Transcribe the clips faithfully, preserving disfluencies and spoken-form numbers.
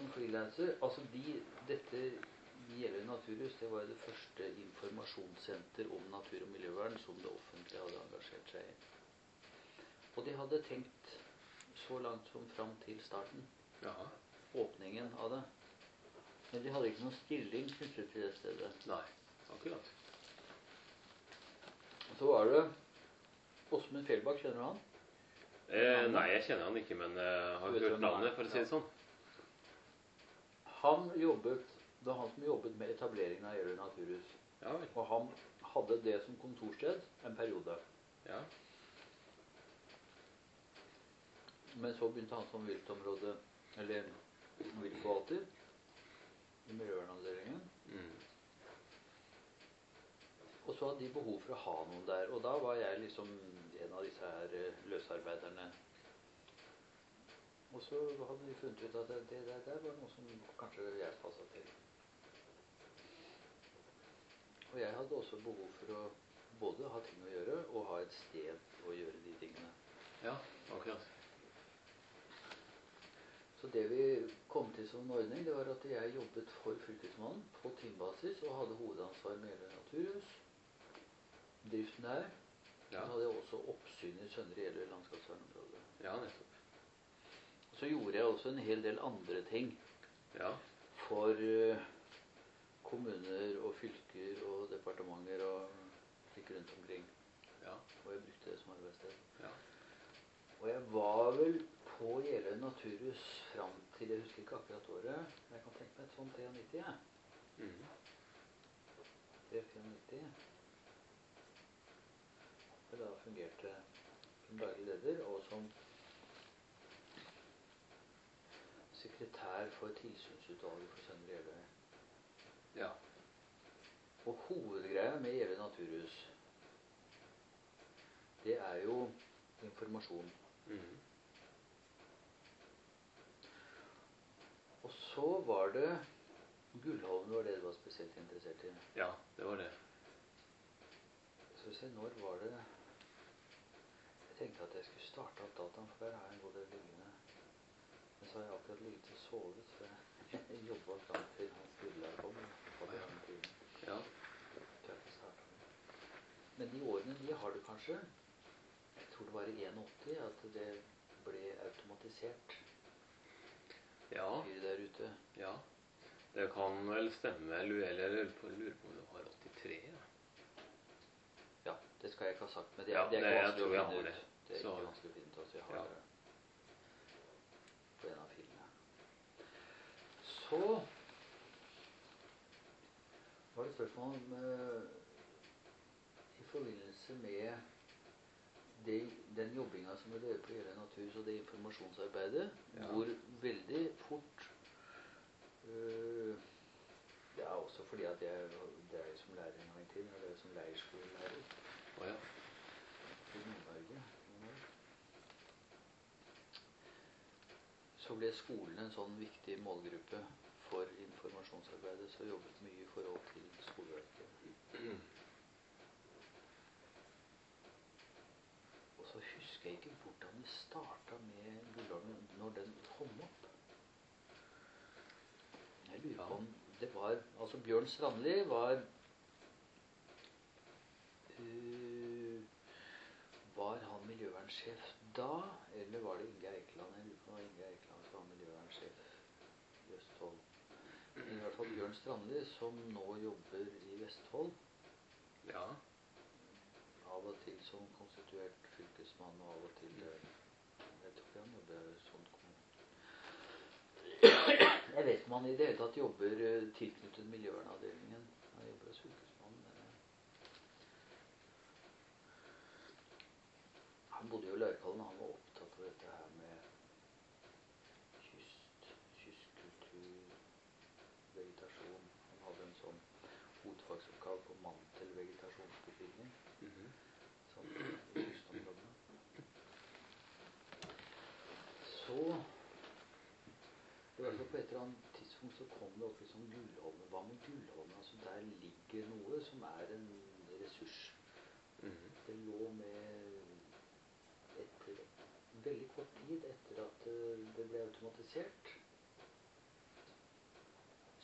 som freelancer, altså de, dette Jeløy Naturhus, det var det første informasjonssenter om natur- og miljøvern som det offentlige hadde engasjert seg i. Og de hadde tenkt så langt som fram til starten. Jaha. Åpningen av det. Men de hadde ikke noen stilling knyttet til det stedet. Nei, akkurat. Og så var det Åsmund Fjellbakk, kjenner du han? Eh, nei, jeg kjenner han ikke, men jeg har hørt navnet, for å si det sånn. Han jobbet, det var han som jobbet med etableringen av Jeløy Naturhus. Ja vel. Og han hadde det som kontorsted en periode. Ja. Men så begynte han som viltområde, eller viltforvalter, i miljøvernavdelingen. Mm. Og så hadde de behov for å ha noen der. Og da var jeg liksom en av disse her løsarbeiderne. Og så hadde de funnet ut at det der, der var noe som kanskje jeg passet til. Og jeg hadde også behov for å både ha ting å gjøre, og ha et sted å gjøre de tingene. Ja, akkurat. Så det vi kom til som en ordning, det var at jeg jobbet for fylkesmannen på teambasis, og hadde hovedansvar med Jeløy Naturhus. Driften der. Ja. Så hadde jeg også oppsyn i Søndre Jeløy landskapsvernområde. Ja, nettopp. Så gjorde jeg også en hel del andre ting. Ja. For uh, kommuner og fylker og departementer og slik rundt omkring. Ja. Og jeg brukte det som arbeidssted. Ja. Og jeg var vel på Jeløy Naturhus fram til, jeg husker ikke akkurat året, men jeg kan tenke meg et sånt nittien-tre, ja. Mm. tre-nittien-fire. Da fungerte som daglig leder og som sekretær for tilsynsutvalget for Søndre Jeløy. Ja. Og hovedgreia med Jeløy Naturhus, det er jo informasjon. Mm. Og så var det Gullholmen, var det du var spesielt interessert i. Ja, det var det. Så vi ser, når var det... Jeg tenkte at jeg skulle starte opp dataen, for der har jeg en god del liggende. Men så har jeg akkurat ligget og sovet, for jeg jobbet fram til hans Gullar kom. Ja. Ja. Men de årene de har det kanskje, jeg tror det var i åttién at det ble automatisert. Ja. Der ute. Ja. Det kan vel stemme, eller jeg lurer på om det var åttitre, ja. Ja, det skal jeg ikke ha sagt, men det, ja, det er ikke vanskelig å finne finne ut. Det. det er Så. ikke vanskelig å finne ut, altså jeg har ja. det på en av filmene. Så var det spørsmål om uh, i forbindelse med det, den jobbinga som vi gjør på Jeløy Naturhus og det informasjonsarbeidet, ja. hvor veldig fort uh, det er også fordi at jeg, det er som lærer en gang til, eller som leirskolelærer. Å ja. I Nord-Norge. Så ble skolen en sånn viktig målgruppe for informasjonsarbeidet, så jeg jobbet mye i forhold til skoleverket. Og så husker jeg ikke hvordan det startet med Gullholmen når den kom opp. Jeg lurer på om det var, altså Bjørn Strandli var uh, var han miljøvernsjef da, eller var det Inge Eikeland? Jeg lurer på om det var Inge Eikeland som var miljøvernsjef i Østfold. Men i hvert fall Bjørn Strandli, som nå jobber i Vestfold. Ja. Av og til som konstituert fylkesmann, og av og til, jeg tror ikke han jobber sånn. Jeg vet ikke om han i det hele tatt jobber tilknyttet miljøvernavdelingen. Han jobber hos fylkesmannen. Han bodde jo i Løykallen, han var opptatt av dette her med kyst, kystkultur, vegetasjon. Han hadde en sånn hovedfagsoppgave på mantelvegetasjonsbetydning. Mm-hmm. Sånn i kystområdene. Så i hvert fall på et eller annet tidspunkt så kom det opp liksom Gullholmen. Hva med Gullholmen? Altså der ligger noe som er en ressurs. Mm-hmm. Det lå med etter veldig kort tid etter at det ble automatisert.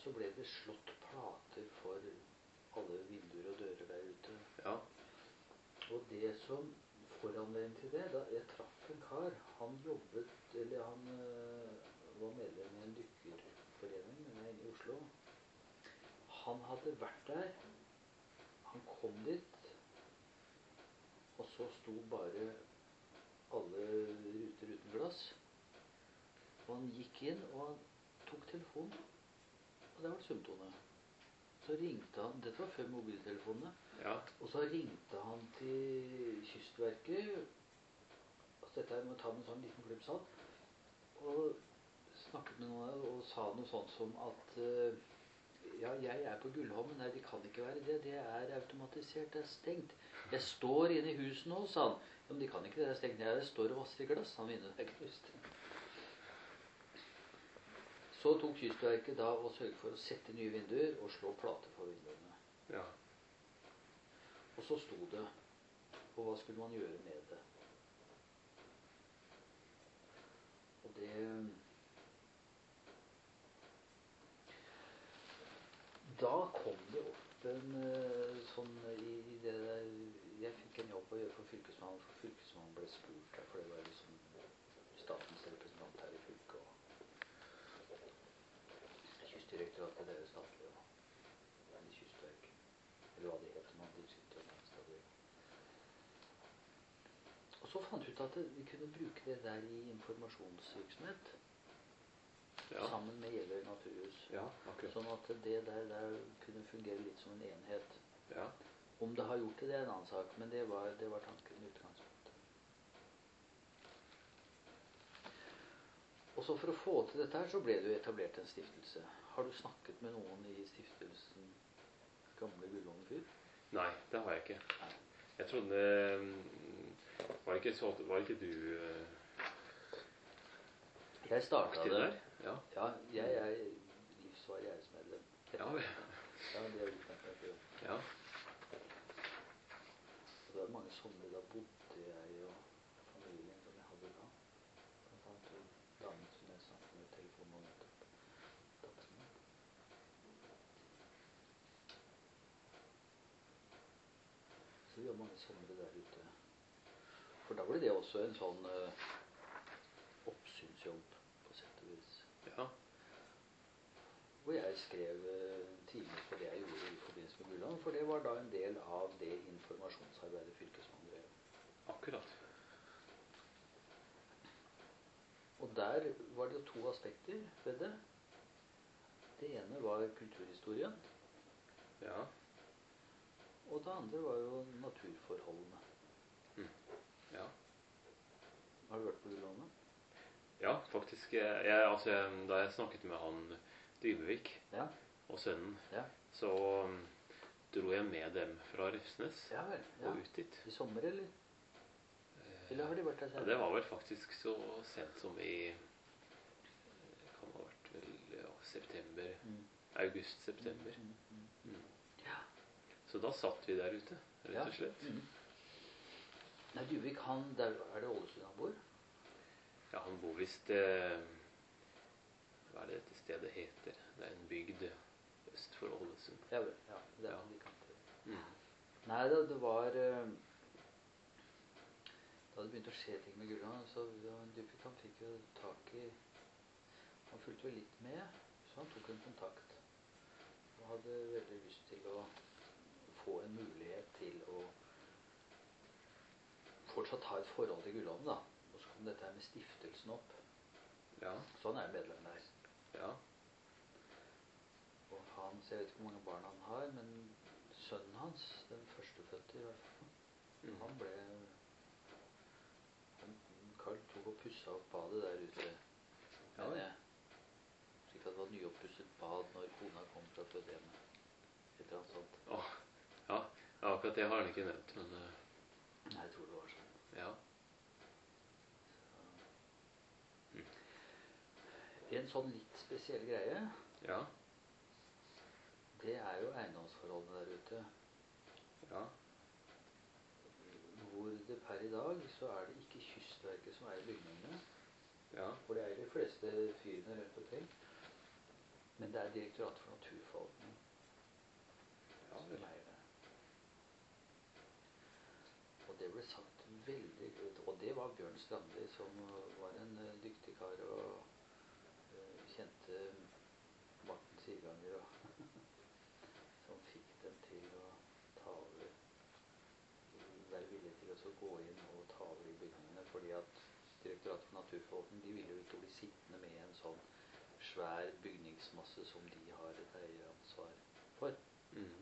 så ble det slått plater for alle vinduer og dører der ute. Ja. Og det som foranledning til det, da jeg traff en kar, han jobbet, eller han øh, var medlem i en dykkerforening, men jeg er inne i Oslo. Han hadde vært der, han kom dit, og så sto bare alle ruter uten glass. Og han gikk inn, og han tok telefonen, og det var sumtone. Så ringte han, dette var før mobiltelefonene, Ja. og så ringte han til Kystverket, altså dette må ta med en sånn liten klubbsal, og snakket med noen og sa noe sånt som at uh, ja, jeg er på Gullholmen, nei, det kan ikke være det, det er automatisert, det er stengt. Jeg står inne i huset nå, sa han. Ja, men de kan ikke, det er stengt, jeg står og vasser glass, han vinner det knust. Så tok Kystverket da og sørget for å sette nye vinduer og slå plater for vinduene. Ja. Og så sto det, og hva skulle man gjøre med det? Og det... Da kom det opp en sånn i, i det der, jeg fikk en jobb å gjøre for fylkesmannen, for fylkesmannen ble spurt her, for det var liksom statens representant her i fylket, og Kystdirektoratet, det er jo statlig, og i Kystverket, eller hva det heter nå, de sitter og stadig. Og så fant vi ut at vi kunne bruke det der i informasjonsvirksomhet, ja. Sammen med Gjeller Naturhus. Ja, akkurat. Sånn at det der, der kunne fungere litt som en enhet. Ja. Om det har gjort det, det er en annen sak, men det var, det var tanken i utgangspunktet. Og så for å få til dette her, så ble det jo etablert en stiftelse. Har du snakket med noen i stiftelsen Gamle Gullholmen fyr? Nei, det har jeg ikke. Nei. Jeg trodde, var ikke, så, var ikke du... Jeg startet det. Ja. Ja, jeg er livsvarig æresmedlem. Ja, vel. Ja, det er utmerket. Ja. Og det var mange somre, da bodde jeg og familien som jeg hadde da. Blant annet to damer som jeg snakket med telefonen om nettopp. Dagsmann. Så vi har mange somre der ute. For da ble det også en sånn uh, oppsynsjobb. Ja. Hvor jeg skrev tidlig på det jeg gjorde i forbindelse med Gullholmen, for det var da en del av det informasjonsarbeidet fylkesmannen drev. Akkurat. Og der var det jo to aspekter ved det. Det ene var kulturhistorien. Ja. Og det andre var jo naturforholdene. Mm. Ja. Har du vært på Gullholmen? Ja, faktisk. Jeg, altså, da jeg snakket med han Dybevik ja. og sønnen, ja. så um, dro jeg med dem fra Rifsnes ja, vel, ja. og ut dit. I sommer, eller? Eller har de vært der selv? Ja, det var vel faktisk så sent som i kan ha vært vel ja, september, mm. august-september. Mm, mm, mm. Mm. Ja. Så da satt vi der ute, rett og slett. Ja. Mm. Nei, Dybevik, han, der, er det Ålesund han bor? Ja, han bor visst eh, hva er det dette stedet heter? Det er en bygd øst for Ålesund. Ja, ja, det er ja. de kanter. Mm. Nei, da, det var eh, da det begynte å skje ting med Gullholmen, så ja, Dybevik, han fikk jo tak i, han fulgte jo litt med, så han tok en kontakt. Han hadde veldig lyst til å få en mulighet til å fortsatt ha et forhold til Gullholmen, da. Og så kom dette her med stiftelsen opp. Ja. Så han er medlem der. Ja. Og han, så jeg vet ikke hvor mange barn han har, men sønnen hans, den førstefødte i hvert fall, mm. han ble, han, Karl tok og pusset opp badet der ute, ja. Men jeg, slik at det var nyoppusset bad når kona kom fra fødehjemmet. Et eller annet sånt. Åh, ja, akkurat det har han ikke nevnt, men... Uh... Nei, jeg tror det var sånn. Ja. Mm. En sånn litt spesiell greie, ja. Det er jo eiendomsforholdene der ute. Ja. Hvor det per i dag så er det ikke Kystverket som eier bygningene. Ja. For det er de fleste fyrene rundt omkring. Men det er Direktoratet for naturforvaltning Ja, som vel. eier det. Og det ble sagt veldig, og det var Bjørn Strandli, som var en uh, dyktig kar og uh, kjente Marten Siganger, og som fikk dem til å ta over, være villig til å så gå inn og ta over de bygningene, fordi at Direktoratet for naturforvaltning, de ville jo ikke bli sittende med en sånn svær bygningsmasse som de har et eieransvar for. Mm.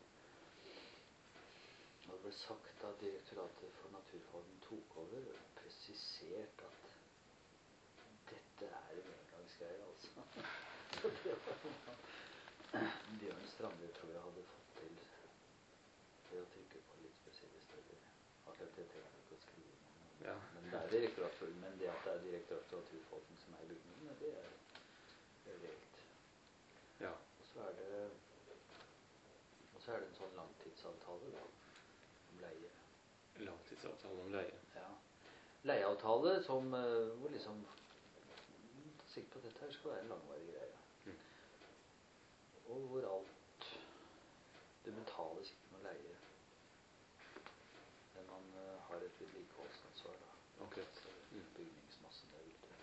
Og det ble sagt at Direktoratet for naturforvaltning tok over og presisert at dette er en engangsgreie, altså. Så det var noe Bjørn Strandli tror jeg hadde fått til ved å trykke på litt spesielle steder. Akkurat det trenger jeg ikke å skrive noe om. Ja. Men det er direktorat, men det at det er Direktoratet for naturforvaltning som er i bygningene, det er, det er reelt. Ja. Og så er det og så er det en sånn langtidsavtale da, om leie. Langtidsavtale om leie. Ja. Leieavtale som, uh, hvor liksom, sikkert på at dette her skal være en langvarig greie. Mm. Og hvor alt, det betales ikke noe leie. Men man uh, har et vedlikeholdsansvar da. Akkurat. Mm. Bygningsmassen der ute.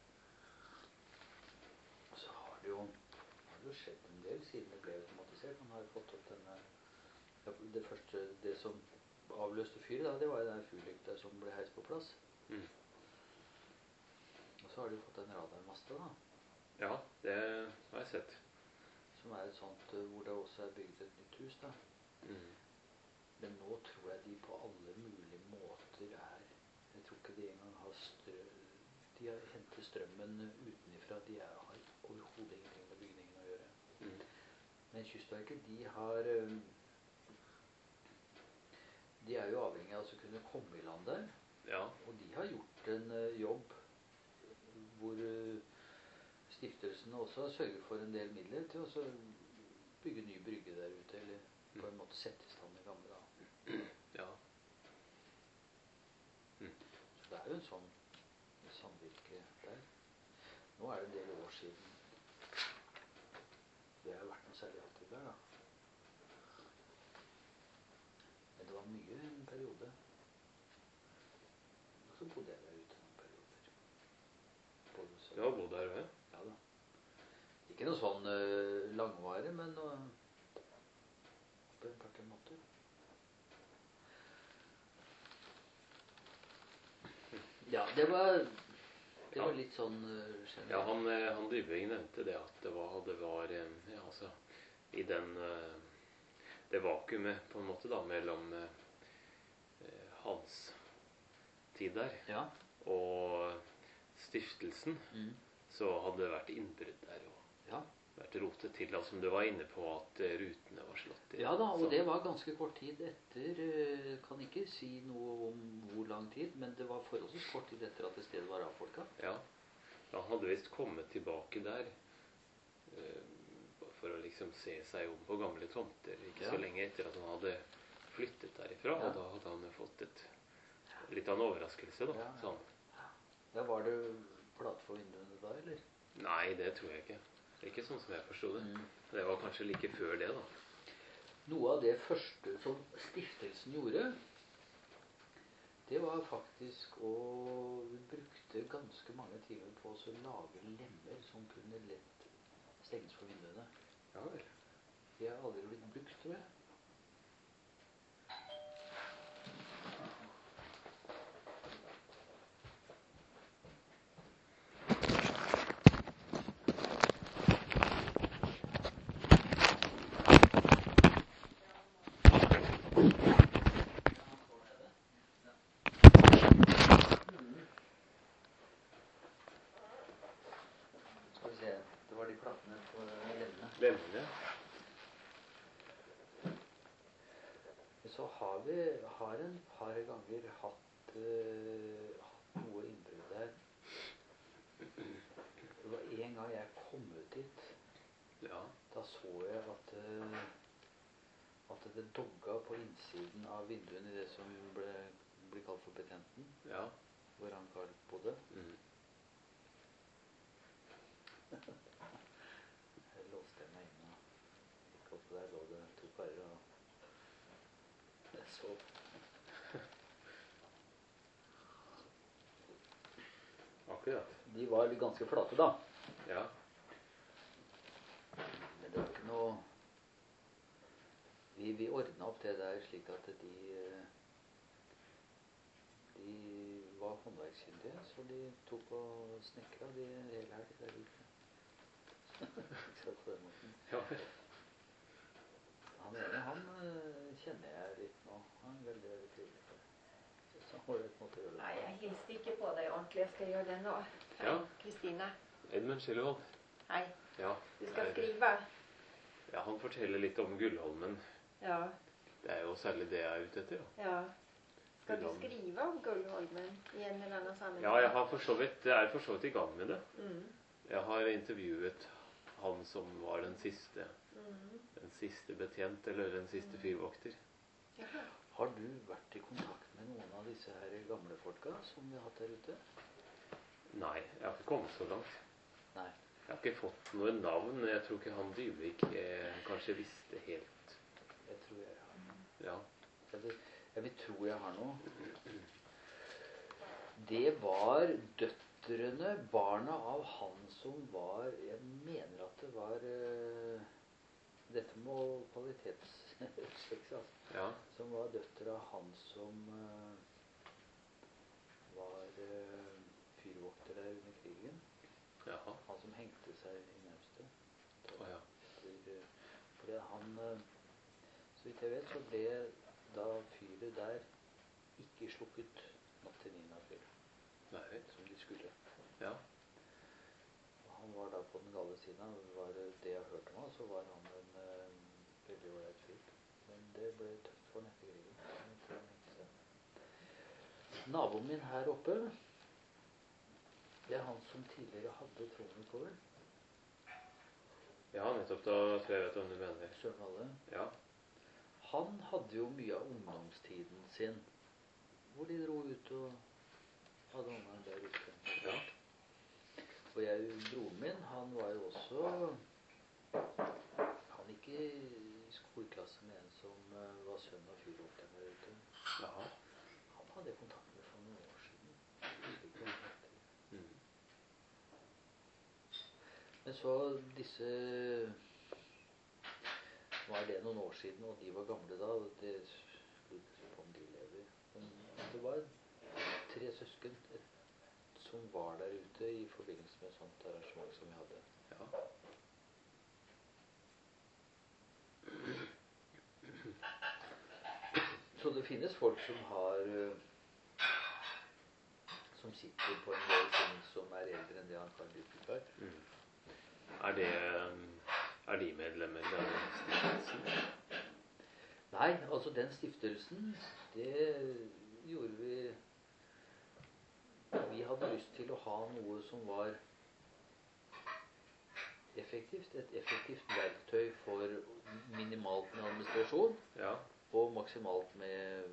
Og så har det jo, har det jo skjedd en del siden det ble automatisert. Man har jo fått opp denne, det første, det som avløste fyret da, det var jo den fyrlykta som ble heist på plass. Mm. Og så har de fått en radarmaste da. Ja, det har jeg sett. Som er et sånt, uh, hvor det også er bygd et nytt hus da. Mm. Men nå tror jeg de på alle mulige måter er, jeg tror ikke de engang har strø, de har hentet strømmen utenifra, de er, har overhodet ingenting med bygningen å gjøre. Mm. Men Kystverket, de har, um, de er jo avhengig av å kunne komme i land der, Ja. og de har gjort en uh, jobb hvor uh, stiftelsen også har sørget for en del midler til å så bygge ny brygge der ute, eller på en måte sette i stand det gamle da. Ja. Mm. Så det er jo en sånn samvirke der. Nå er det en del år siden det har vært noe særlig aktivt der da. Men det var mye en periode. Og så bodde jeg der ute noen perioder. Både så, Du har bodd der, vel? ja da. Ikke noe sånn uh, langvare, men noe, på en par-tre måneder. Ja, det var, det var litt sånn uh, generelt. Ja, han, eh, han Dybving nevnte det at det var, det var eh, ja, altså, i den, eh, det vakuumet på en måte da, mellom eh, hans tid der Ja. og stiftelsen, Mm. så hadde det vært innbrudd der og Ja. vært rotet til, da, som du var inne på, at eh, rutene var slått i. Ja da, og Så- det var ganske kort tid etter, uh, kan ikke si noe om hvor lang tid, men det var forholdsvis kort tid etter at det stedet var avfolket. Ja, han hadde visst kommet tilbake der eh, for å liksom se seg om på gamle tomter, ikke Ja. så lenge etter at han hadde flyttet derifra, Ja. og da hadde han jo fått et litt av en overraskelse da. Ja, ja. Sånn. Ja, var det plate for vinduene da, eller? Nei, det tror jeg ikke. Ikke sånn som jeg forstod det. Mm. Det var kanskje like før det da. Noe av det første som stiftelsen gjorde, det var faktisk å vi brukte ganske mange timer på å lage lemmer som kunne lett stenges for vinduene. Ja vel. De har aldri blitt brukt, tror jeg. Skal vi se, det var de platene på lemmene. Lemmene. Så har vi har en par ganger hatt, uh, hatt noe innbrudd der. Det var en gang jeg kom ut dit. Ja. Da så jeg at, uh, at det dogga på innsiden av vinduene i det som ble, ble kalt for betjenten, Ja. hvor han Karl bodde. Mm. og der lå det to karer, og jeg sov. Akkurat. De var ganske flate da. Ja. Men det var ikke noe... Vi, vi ordnet opp det der slik at de... De var håndverkskyndige, så de tok og snekra de hele her der ute. Ikke på den måten. Ja. Han ene, han uh, kjenner jeg litt nå. Han er veldig, veldig trivelig for det. Så har jeg måtte gjøre det. Nei, jeg hilste ikke på deg ordentlig. Jeg skal gjøre det nå. Hei, Ja. Kristine. Edmund Skillevold. Hei. Ja. Du skal er- skrive. Ja, han forteller litt om Gullholmen. Ja. Det er jo særlig det jeg er ute etter. Da. Ja. Skal du Gullholmen. skrive om Gullholmen i en eller annen sammenheng? Ja, jeg har for så vidt, jeg er for så vidt i gang med det. Mm. Jeg har intervjuet han som var den siste, Mm. den siste betjent, eller den siste fyrvokter. Jaha. Har du vært i kontakt med noen av disse her gamle folka som vi har hatt der ute? Nei, jeg har ikke kommet så langt. Nei. Jeg har ikke fått noe navn, men jeg tror ikke han Dyvik eh, kanskje visste helt. Jeg tror jeg har. Ja. Jeg vil, jeg vil tro jeg har noe. Det var døtrene, barna av han som var, jeg mener at det var, uh, dette må kvalitetssjekkes, altså, Ja. som var døtre av han som uh, var uh, fyrvokter der under krigen. Jaha. Han som hengte seg i Naustdal. Å ja. For, fordi han, så vidt jeg vet, så ble da fyret der ikke slukket natt til niende april, Nei. som de skulle. Ja. Og han var da på den gale siden, var det jeg hørte om han, så var han en uh, veldig ålreit fyr. Men det ble tøft for han etter krigen. Jeg tror han hengte seg. Naboen min her oppe, det er han som tidligere hadde tronen på vel. Ja, nettopp da tror jeg vet om du mener. Søren Valle. Ja. Han hadde jo mye av ungdomstiden sin, hvor de dro ut og hadde ungene der ute. Ja. Og jeg, broren min, han var jo også, han gikk i skoleklasse med en som uh, var sønn av fyrvokter der ute. Jaha. Han hadde jeg kontakt med for noen år siden. Jeg husker ikke hva han het. Mm. Men så disse, var det noen år siden, og de var gamle da, og det lurer jeg på om de lever. Men det var tre søsken et, som var der ute i forbindelse med et sånt arrangement som vi hadde. Ja. Så det finnes folk som har uh, som sitter på en del ting som er eldre enn det han kan lytte for. Mm. Er det er de medlemmer i denne stiftelsen? Nei, altså den stiftelsen, det gjorde vi. Vi hadde lyst til å ha noe som var effektivt, et effektivt verktøy for minimalt med administrasjon, Ja. og maksimalt med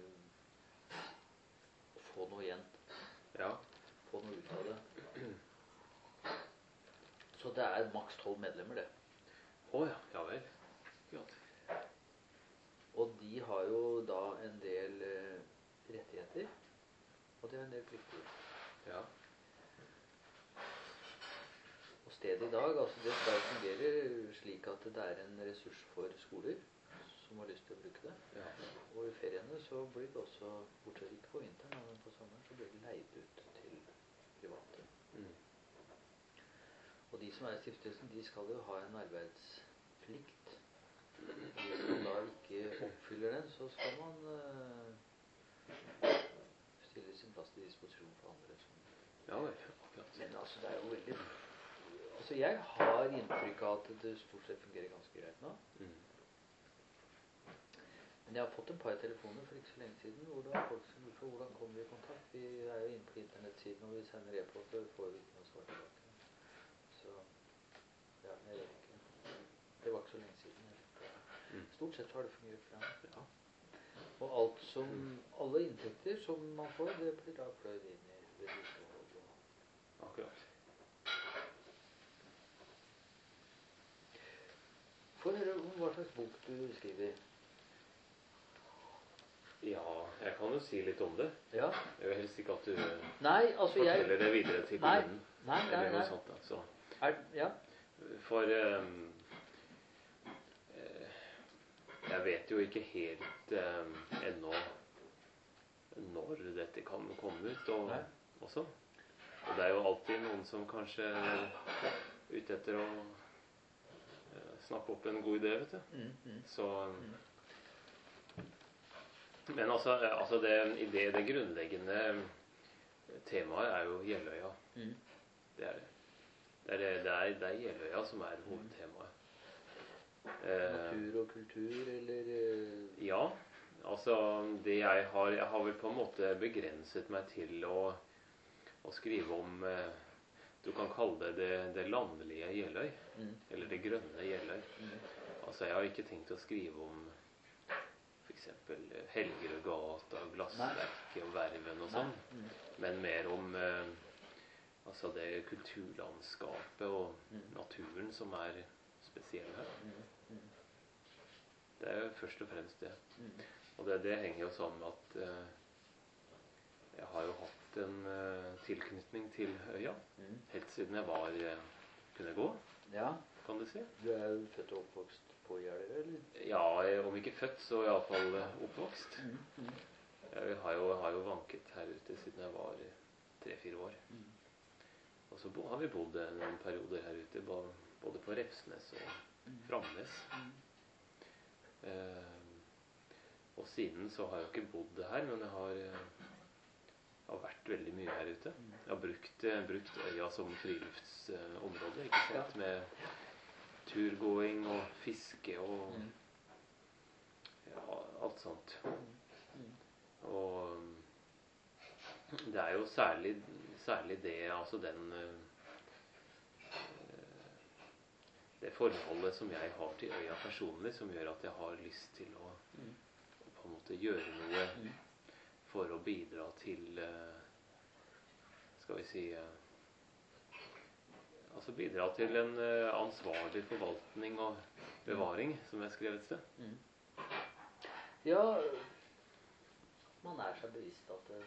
å få noe igjen, Ja. få noe ut av det. Så det er maks tolv medlemmer, det. Å ja, ja vel. Godt. Og de har jo da en del eh, rettigheter, og det er en del plikter. Ja. Og stedet i dag, altså det skal fungere slik at det er en ressurs for skoler som har lyst til å bruke det. Ja. Og i feriene så blir det også, bortsett ikke på vinteren, men på sommeren, så blir det leid ut til private. Mm. Og de som er i stiftelsen, de skal jo ha en arbeidsplikt. Hvis man da ikke oppfyller den, så skal man uh, stille sin plass til disposisjon for andre. Som... Ja vel. Akkurat. Men altså, det er jo veldig... Altså, jeg har inntrykk av at det stort sett fungerer ganske greit nå. Mm. Men jeg har fått en par telefoner for ikke så lenge siden, hvor det er folk som lurer på hvordan kommer vi i kontakt. Vi er jo inne på internettsiden, og vi sender e-post, og får vi ikke noe svar tilbake. Så, ja, jeg vet ikke. Det var ikke så lenge siden. Mm. Stort sett så har det fungert bra. Ja. Og alt som, alle inntekter som man får, det blir da pløyd inn i vedlikehold. Akkurat. Få høre om hva slags bok du skriver. Ja, jeg kan jo si litt om det. Ja. Jeg vil helst ikke at du Nei, altså jeg... forteller det videre til Nei, kommunen. nei, nei, Eller noe nei. sånt da. Så. Er, ja. For um, eh, jeg vet jo ikke helt um, ennå når dette kan komme ut og, også. Og det er jo alltid noen som kanskje er ute etter å uh, snakke opp en god idé, vet du. Mm, mm. Så um, men altså, altså det, det, det grunnleggende temaet er jo Jeløya. Mm. Det er det. Det er, det, er, det er Jeløya som er hovedtemaet. Natur og kultur, eller? Eh, ja, altså det jeg har Jeg har vel på en måte begrenset meg til å, å skrive om eh, du kan kalle det det, det landlige Jeløy. Mm. Eller det grønne Jeløy. Mm. Altså jeg har ikke tenkt å skrive om f.eks. Helgerødgata, Glassverket og Verven og sånn, mm. men mer om eh, altså det kulturlandskapet og mm. naturen som er spesiell her. Mm. Mm. Det er jo først og fremst det. Mm. Og det, det henger jo sammen med at eh, jeg har jo hatt en eh, tilknytning til øya, mm. helt siden jeg var eh, kunne gå, ja. Kan du si. Du er jo født og oppvokst på Jeløya, eller? Ja, om ikke født, så i alle fall oppvokst. Mm, mm. Jeg har jo, har jo vanket her ute siden jeg var tre-fire år. Mm. Og så har vi bodd en periode her ute, både på Refsnes og mm. Framnes. Mm. Eh, og siden så har jeg jo ikke bodd her, men jeg har, jeg har vært veldig mye her ute. Jeg har brukt, brukt øya som friluftsområde, ikke sant, med turgåing og fiske og mm. ja, alt sånt. Mm. Og det er jo særlig, særlig det, altså den det forholdet som jeg har til øya personlig, som gjør at jeg har lyst til å, mm. å på en måte gjøre noe mm. for å bidra til skal vi si altså bidra til en uh, ansvarlig forvaltning og bevaring, som jeg skrev et sted. Mm. Ja, man er seg bevisst at det,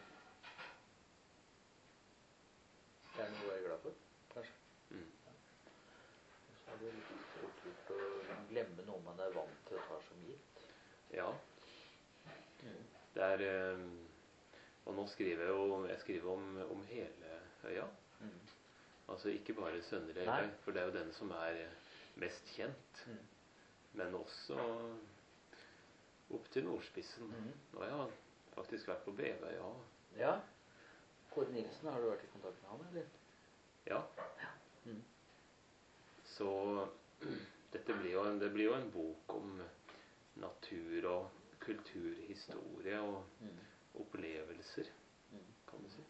det er noe å være glad for, kanskje. Mm. Ja. Så er det litt fort gjort å glemme noe man er vant til å ta som gitt. Ja. Mm. Det er, um, og nå skriver jeg jo, jeg skriver om, om hele øya. Mm. Altså ikke bare Søndre Jeløy, for det er jo den som er mest kjent. Mm. Men også opp til Nordspissen. Mm. Nå har jeg faktisk vært på Bevøy, ja. Ja. Kåre Nilsen, har du vært i kontakt med han, eller? Ja. Ja. Mm. Så dette blir jo en, det blir jo en bok om natur og kulturhistorie og mm. opplevelser, mm. kan du si.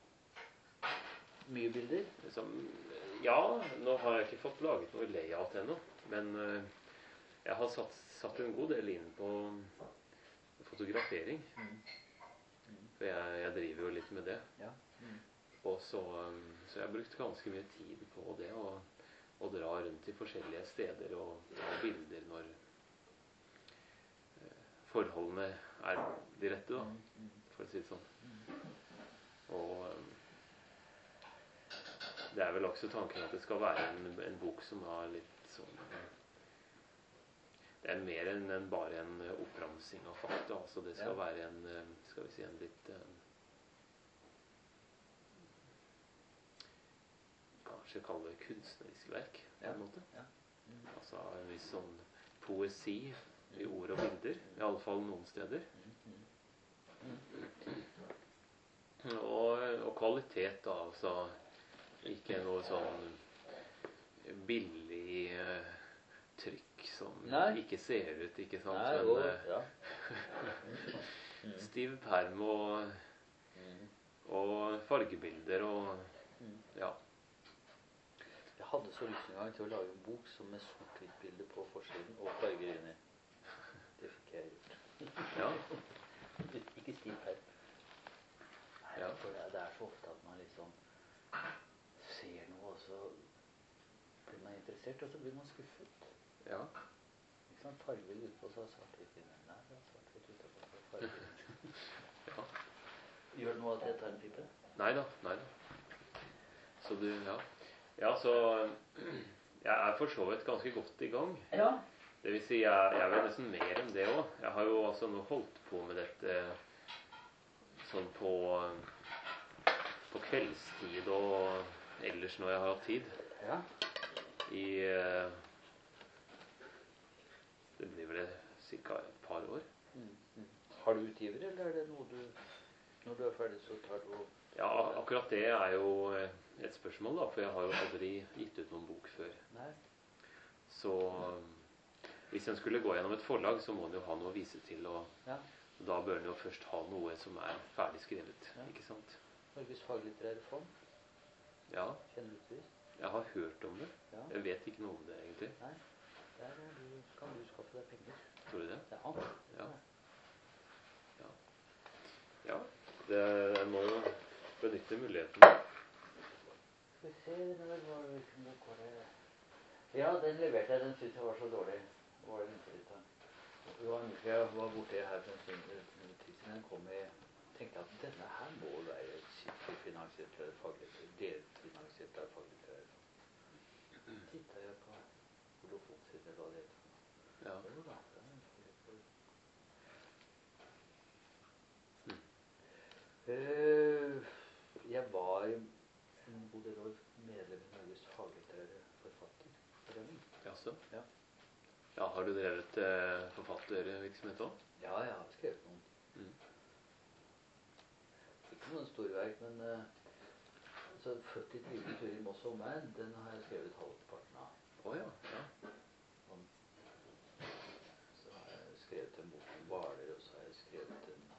Mye bilder? Som, ja, nå har jeg ikke fått laget noe layout ennå, men uh, jeg har satt, satt en god del inn på fotografering. Mm. Mm. For jeg, jeg driver jo litt med det. Ja. Mm. Og så, um, så jeg har brukt ganske mye tid på det, og, og dra rundt i forskjellige steder og ta bilder når uh, forholdene er de rette, da, mm. for å si det sånn. Mm. Og um, det er vel også tanken at det skal være en, en bok som har litt sånn det er mer enn en bare en oppramsing av fakta. Altså det skal ja. være en, skal vi si, en litt kanskje kalle det kunstnerisk verk på en ja. måte. Ja. Mm. Altså en viss sånn poesi i ord og bilder, i alle fall noen steder. Mm. Mm. Og, og kvalitet da, altså ikke noe sånn billig uh, trykk som Nei. ikke ser ut, ikke sant? Nei, men, og, ja. mm. stiv perm og, mm. og fargebilder og mm. ja. Jeg hadde så lyst en gang til å lage en bok som med sort-hvitt bilde på forsiden og farger inni. Det fikk jeg gjort. Ja. Ikke stiv perm. Nei, ja. For det, det er så ofte at man liksom ser noe, og så blir man interessert, og så blir man skuffet. Ja. Ikke sant? Fargvill utpå, så er svart-hvitt inne. Nei, det er svart-hvitt utpå, så er fargvill. Ja. Gjør det noe at jeg tar en pipe? Nei da, nei da. Så du, ja. Ja, så jeg er for så vidt ganske godt i gang. Ja. Det vil si, jeg, jeg vet nesten mer enn det også. Jeg har jo altså nå holdt på med dette sånn på, på kveldstid og ellers når jeg har hatt tid. Ja. I, det blir vel cirka et par år. Mm, mm. Har du utgiver, eller er det noe du, når du er ferdig, så tar du og... Ja, akkurat det er jo et spørsmål da, for jeg har jo aldri gitt ut noen bok før. Nei. Så hvis en skulle gå gjennom et forlag, så må en jo ha noe å vise til, og Ja. da bør en jo først ha noe som er ferdig skrevet, Ja. ikke sant? Norges faglitterære fond, Ja, kjenner du til? jeg har hørt om det. Ja. Jeg vet ikke noe om det egentlig. Nei, der er du, kan du skaffe deg penger. Tror du det? Ja. Ja. Ja. Ja, det, jeg må jo benytte muligheten. Skal vi se, når var det, hvilken bok var det? Ja, den leverte jeg, den synes jeg var så dårlig. Det var det innenfor litt da. Det var mye jeg var borte her for en stund tid siden. Jeg kom i, tenkte at denne her må være et skikkelig finansiert eller faglitterær, delfinansiert av faglitterær. Tittet jeg på Lofotsiden, eller hva det heter. Ja. Jo da, det er en faglitterær. Mm. Uh, jeg var en god del år medlem i Norges faglitterære forfatterforening. Jaså? Ja. Ja, har du drevet eh, forfattervirksomhet også? Ja, jeg har skrevet noen. Mm. Ikke noen storverk, men uh, så førti trivelig tur i Moss og omegn, den har jeg skrevet halvparten av. Åja, ja. Om, så har jeg skrevet en bok om Hvaler, og så har jeg skrevet en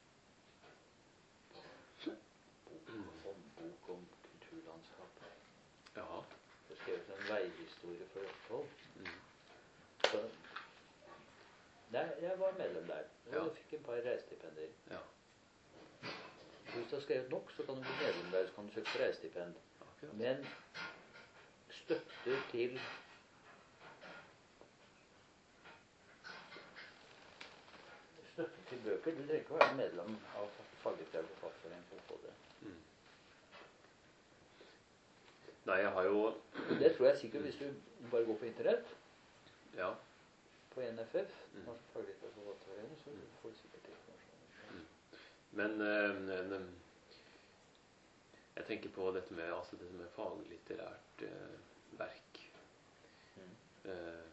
bok, håndbok om kulturlandskap. Jaha. Jeg har skrevet en veihistorie for Østfold. Mm. Så, nei, jeg var medlem der, og Ja. jeg fikk en par reisestipender. Ja, Hvis du har skrevet nok, så kan du bli medlem der, så kan du søke på reisestipend. akkurat. Men støtte til støtte til bøker, du trenger ikke å være medlem av faglitterær forfatterforening for å få det. Mm. Nei, jeg har jo... Det tror jeg sikkert hvis du bare går på internett, Ja. på N F F, Mm. Norsk faglitterær forfatterforening, så får du sikkert informasjon. Mm. Men eh, en, em, jeg tenker på dette med, altså dette med faglitterært eh, verk. Mm. Eh,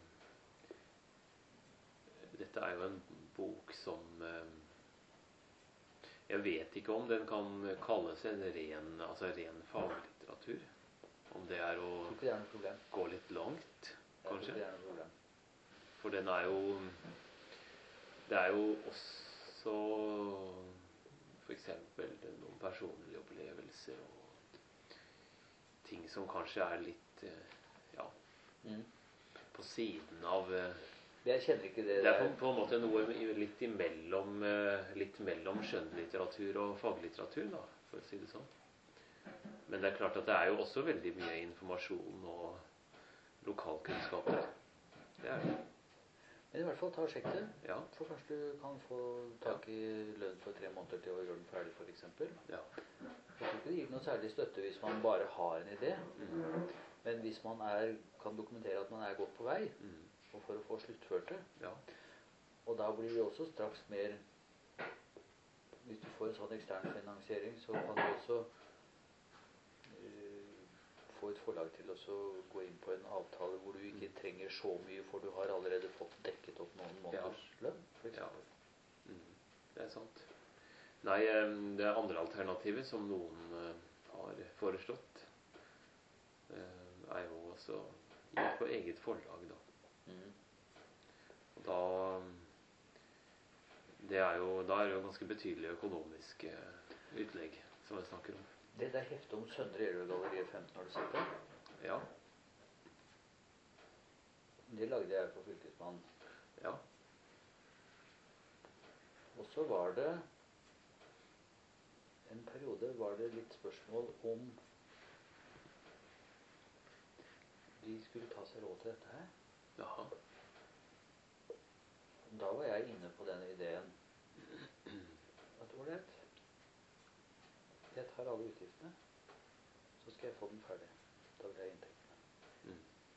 dette er jo en bok som eh, jeg vet ikke om den kan kalles en ren, altså ren faglitteratur. Om det er å Jeg tror ikke det er noe problem. gå litt langt, Jeg tror ikke kanskje. det er noe problem. For den er jo det er jo også for eksempel noen personlige opplevelser og ting som kanskje er litt eh, ja, Mm. på siden av eh, Jeg kjenner ikke det det er der. på, på en måte noe i- litt imellom eh, litt mellom skjønnlitteratur og faglitteratur, da, for å si det sånn. Men det er klart at det er jo også veldig mye informasjon og lokalkunnskaper. Det er det. Men i hvert fall ta og sjekk det. Ja. For kanskje du kan få tak i lønn for tre måneder til å gjøre den ferdig, for eksempel. Ja. Jeg tror ikke det gir noe særlig støtte hvis man bare har en idé. Mm. Men hvis man er, kan dokumentere at man er godt på vei, Mm. og for å få sluttført det, Ja. og da blir det også straks mer, hvis du får en sånn ekstern finansiering, så kan du også eh, få et forlag til å så gå inn på en avtale hvor du ikke trenger så mye, for du har allerede fått dekket opp noen måneders lønn, for Ja. eksempel. Mm. Det er sant. Nei, eh, det andre alternativet som noen eh, har foreslått, eh, er jo også gi ut på eget forlag, da. Mm. Og da det er jo, da er det jo ganske betydelige økonomiske utlegg som jeg snakker om. Det der heftet om Søndre Elvegalleriet femten, har du sett det? Ja. Det lagde jeg for Fylkesmannen. Ja. Og så var det en periode var det litt spørsmål om de skulle ta seg råd til dette her. Jaha. Da var jeg inne på den ideen at det var det. Jeg tar alle utgiftene, så skal jeg få den ferdig. Da vil jeg ha inntektene. Mm.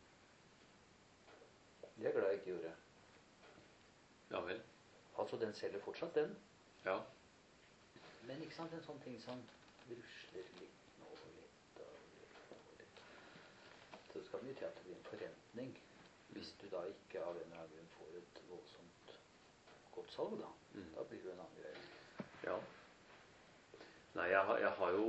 Det er jeg glad jeg ikke gjorde. Ja vel. Altså, den selger fortsatt, den. Ja. Men ikke sant, en sånn ting som rusler litt nå og litt og litt og litt. Så det skal mye til at det blir en forrentning. Hvis du da ikke av en eller annen grunn får et voldsomt godt salg, da. Mm. Da blir det jo en annen greie. Ja. Nei, jeg har, jeg har jo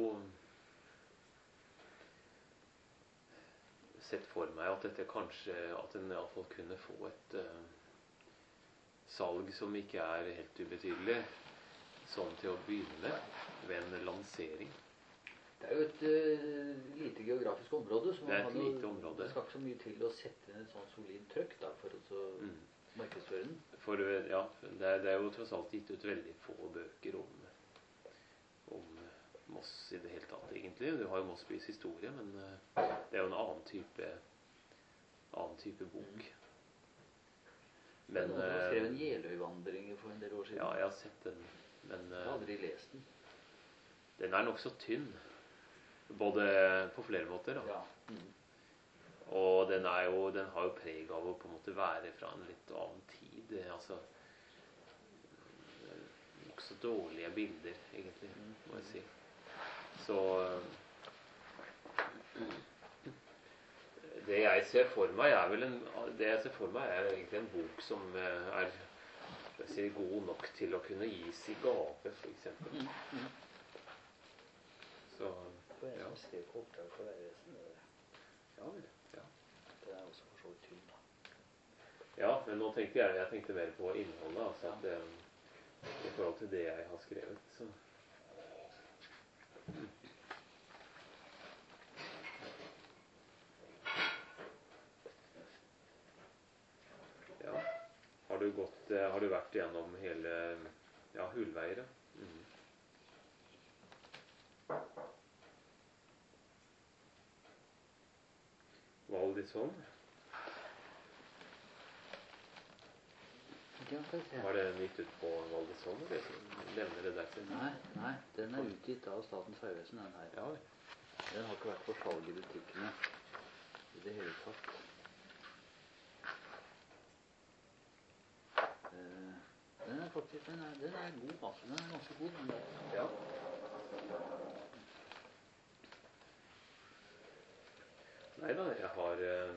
sett for meg at dette kanskje, at en i hvert fall kunne få et uh, salg som ikke er helt ubetydelig, sånn til å begynne med, ved en lansering. Det er jo et uh, lite geografisk område, så Det er et man har lite jo- område. det skal ikke så mye til å sette inn et sånn solid trøkk da, for å så Mm. markedsføre den. For uh, ja, det er, det er jo tross alt gitt ut veldig få bøker om, om Moss i det hele tatt, egentlig. Du har jo Moss bys historie, men uh, det er jo en annen type, annen type bok. Men, Men noen som uh, skrev en Jeløyvandring for en del år siden. ja, jeg har sett den, men Jeg har uh, aldri lest den. den er nok så tynn, både på flere måter da. Ja. Mm. Og den, er jo, den har jo preg av å på en måte være fra en litt annen tid. Altså nokså dårlige bilder, egentlig, må jeg si. Så det jeg ser for meg er vel en, det jeg ser for meg er egentlig en bok som er, skal jeg si, god nok til å kunne gis i gave, for eksempel. Mm. Mm. Så For en ja. som skrev på oppdrag for Vegvesen, det der. Ja, vel. Ja. Det er også for så vidt tynn, da. Ja, men nå tenkte jeg, jeg tenkte mer på innholdet, altså at det, i forhold til det jeg har skrevet, så. Ja, har du gått, har du vært gjennom hele, ja, Hulveier, ja. Mhm. Valdisholm? Ja, får vi se. Var det nytt ut på Valdisholm, eller så nevner det der til? Nei, nei, den er utgitt av Statens Vegvesen, den her. Ja, vel. Den har ikke vært for salg i butikkene i det hele tatt. Eh, Den er faktisk, den er, den er god, altså. Den er ganske god, den der. Ja. Nei da, jeg har eh,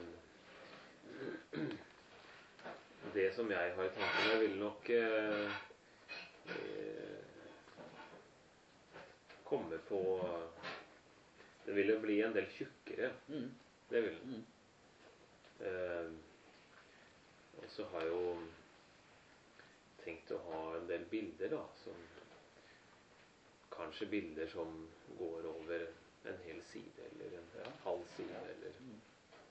det som jeg har i tankene, vil nok eh, eh, komme på, det vil jo bli en del tjukkere, Mm. det vil den. Mm. Eh, og så har jeg jo tenkt å ha en del bilder da, som kanskje bilder som går over en hel side, eller en Ja. halv side, eller Mm.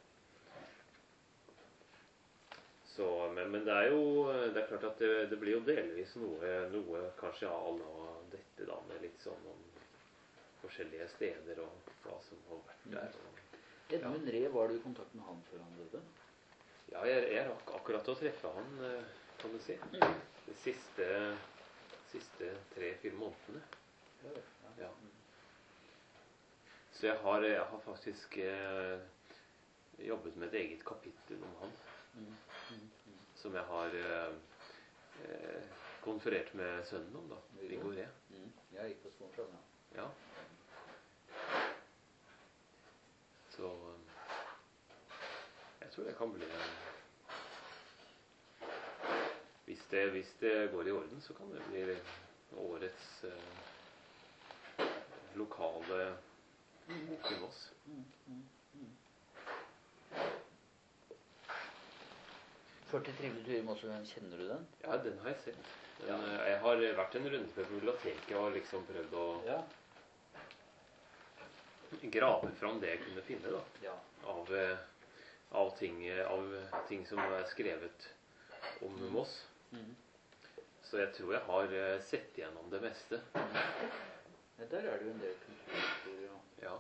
så, men, men det er jo, det er klart at det, det blir jo delvis noe, noe kanskje à la dette da, med litt sånn om forskjellige steder og hva som har vært der. Og, Edmund Ree, var du i kontakt med han før han døde? ja, jeg, jeg rakk akkurat å treffe han, eh, kan du si, de siste, siste tre-fire månedene. Ja, ja. Ja. Så jeg har, jeg har faktisk eh, jobbet med et eget kapittel om han, Mm. Mm. Mm. som jeg har eh, eh, konferert med sønnen om da, Viggo Ree. Mm. Jeg gikk på skolen fra den. Ja. Så um, jeg tror det kan bli en, hvis det, hvis det går i orden, så kan det bli årets eh, lokale bok i Moss. Mm. Mm. Mm. førti trivelige turer i Mossøen, kjenner du den? Ja, den har jeg sett. Den, Ja. eh, Jeg har vært en runde på biblioteket og liksom prøvd å Ja. grave fram det jeg kunne finne da, Ja. av, eh, av, ting, av ting som er skrevet om Moss. Mm. Så jeg tror jeg har eh, sett gjennom det meste. Ja, der er det jo en del kulturhistorier. Og... Ja.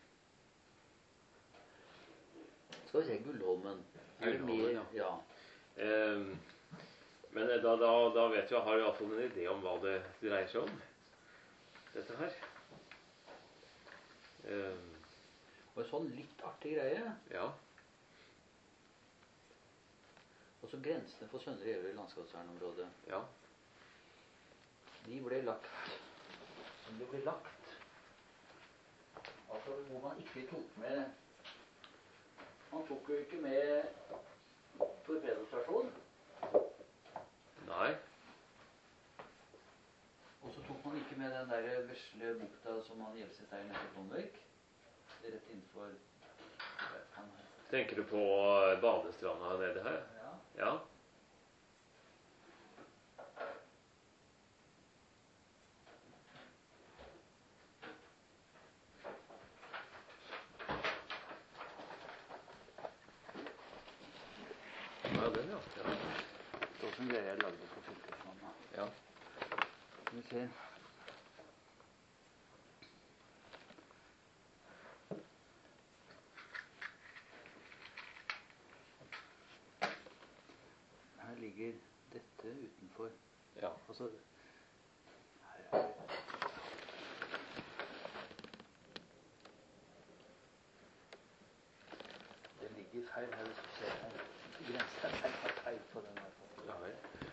Skal vi se, Gullholmen. Er det Gullholmen, mer? ja. Ja. Eh, men da, da, da vet vi, har vi iallfall en idé om hva det dreier seg om, dette her. Eh, Og en sånn litt artig greie. ja. Også grensene for Søndre Gjæverøy landskapsvernområde. Ja. De ble lagt som de ble lagt. Altså hvor man ikke tok med Man tok jo ikke med torpedostasjon. Nei. Og så tok man ikke med den der vesle bukta som han Gjelseth er nede på Tomvik. Rett innenfor han, Tenker du på badestranda nede her? ja. Ja. Ja, den, ja. Ja. Det var en greie jeg lagde for fylkesmannen. Ja. Skal vi se. Her ligger dette utenfor. Ja. Altså, her er det. Det ligger feil her, hvis du ser her. Grensen er feil, feil på den her. Ja, vel.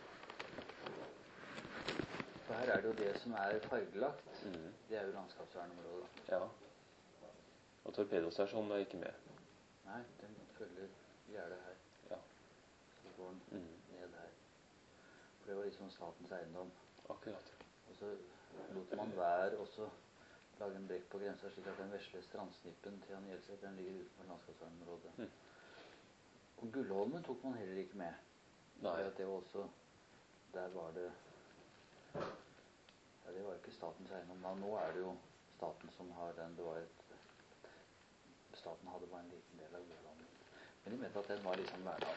For her er det jo det som er fargelagt. Mhm. Det er jo landskapsvernområdet. Ja. Og torpedostasjonen er ikke med. Nei, den følger gjerdet her. Ja. Så går den Mhm. ned her. For det var liksom statens eiendom. Akkurat. Og så lot man være også lage en brekk på grensa, slik at den vesle strandsnippen til han Gjelseth, den ligger utenfor landskapsvernområdet. Mm. Og Gullholmen tok man heller ikke med. Nei. For at det var også, der var det, ja, det var ikke statens eiendom. Da, nå er det jo staten som har den. Det var et, staten hadde bare en liten del av Gullholmen. Men de mente at den var liksom vernet.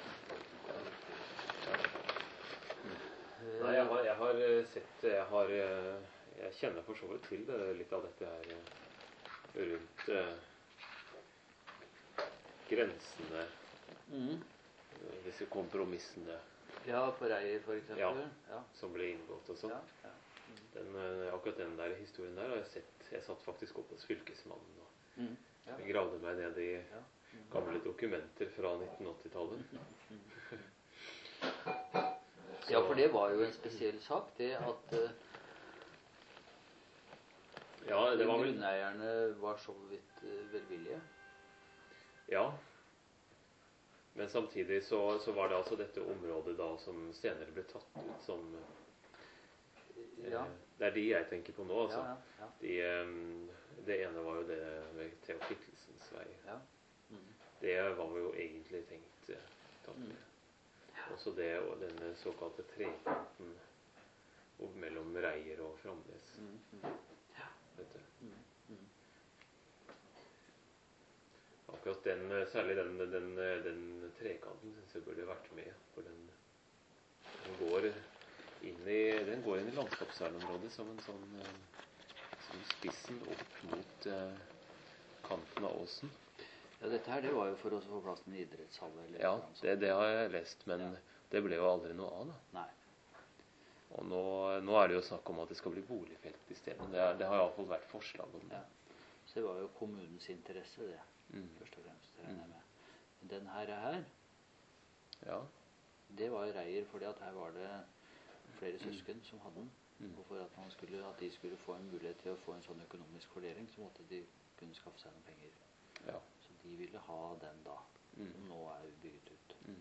Nei, jeg har, jeg har eh, sett jeg, har, eh, jeg kjenner for så vidt til eh, litt av dette her eh, rundt eh, grensene, Mm. eh, disse kompromissene Ja, på Reier for eksempel. Ja. Ja. som ble inngått og sånn. Ja, ja. Den, eh, akkurat den der historien der har jeg sett. Jeg satt faktisk oppe hos fylkesmannen og Mm. Ja. jeg gravde meg ned i Ja. Mm. gamle dokumenter fra nitten åtti-tallet. Ja, for det var jo en spesiell sak, det at uh, Ja, det var vel grunneierne var så vidt uh, velvillige. Ja. Men samtidig så, så var det altså dette området da som senere ble tatt ut som eh, Ja. Det er de jeg tenker på nå, altså. Ja, ja, ja. De, eh, det ene var jo det med Theo Kittelsens vei. Ja. Mm. Det var jo egentlig tenkt eh, tatt med. Mm. Også det og denne såkalte trekanten og mellom Reier og Framnes. Mm. Mm. Vet du. Mm. Mm. Akkurat den, eh, særlig den, den, den trekanten synes jeg burde vært med. For den, den går inn i, den går inn i landskapsvernområdet som en sånn eh, som spissen opp mot eh, kanten av åsen. Ja, dette her, det var jo for å få plass til en idrettshall eller Ja, noe sånt. det, det har jeg lest, men Ja. det ble jo aldri noe av da. Nei. Og nå, nå er det jo snakk om at det skal bli boligfelt i stedet. Det, er, det har i alle fall vært forslag om det. Ja. Så det var jo kommunens interesse, det, Mm. først og fremst, regner jeg med. Men den her er her, Ja. det var Reier, fordi at her var det flere søsken som hadde den. Mm. Og for at, man skulle, at de skulle få en mulighet til å få en sånn økonomisk fordeling, så måtte de kunne skaffe seg noen penger. Ja. Så de ville ha den da, Mm. som nå er bygget ut. Mm.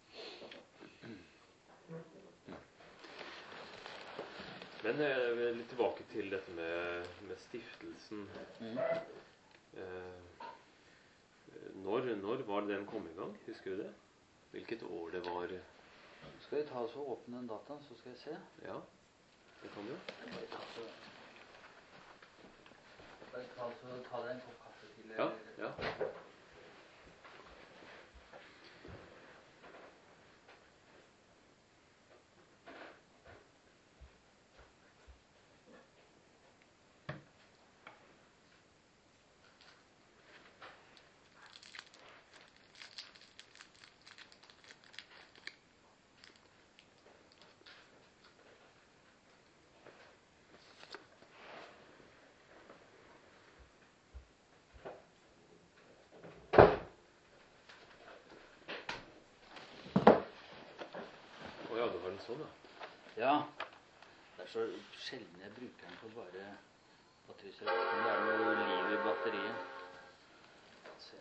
Men eh, litt tilbake til dette med, med stiftelsen. Mm. Eh, når, når var det den kom i gang? Husker du det? Hvilket år det var? Skal vi ta oss og åpne den dataen, så skal jeg se. Ja, det kan du. Skal vi ta oss og- Skal vi ta oss og ta deg en kopp kaffe til? Ja, eller? ja. den sånn, da. Ja. Det er så sjelden jeg bruker den på bare batteriservice. Men det er noe liv i batteriet. Se.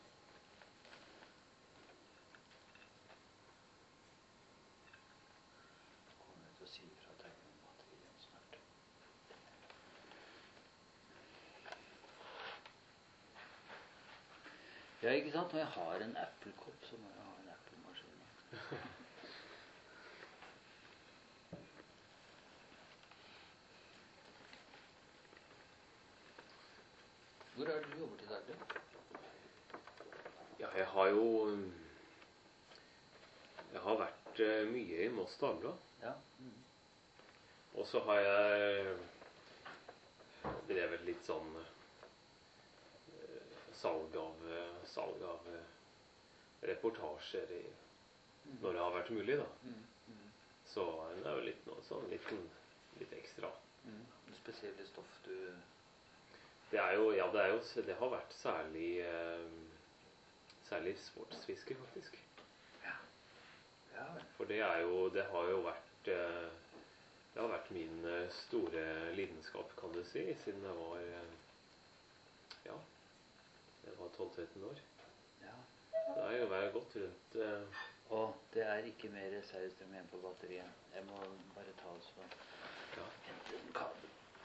Kommer jeg til å si fra at jeg ikke har batteri igjen snart. Ja, ikke sant? Når jeg har en Apple-kopp, så må jeg ha en Apple-maskin. Hvor er det du jobber til daglig? Ja, jeg har jo Jeg har vært eh, mye i Moss Dagblad. Ja. Mm. Og så har jeg drevet litt sånn eh, salg av, eh, salg av eh, reportasjer i, når det har vært mulig, da. Mm. Mm. Så det er jo litt noe sånn liten, litt ekstra. Mm. Spesielle stoff du... Det er jo, ja, det er jo, det har vært særlig, eh, særlig sportsfiske, faktisk. Ja. Ja, vel. For det er jo, det har jo vært, eh, det har vært min eh, store lidenskap, kan du si, siden jeg var, eh, ja, jeg var tolv tretten år. Ja. Det er jo vært godt rundt. Eh, Og det er ikke mer reservestrøm igjen på batteriet. Jeg må bare ta oss og ja. hente en kabel.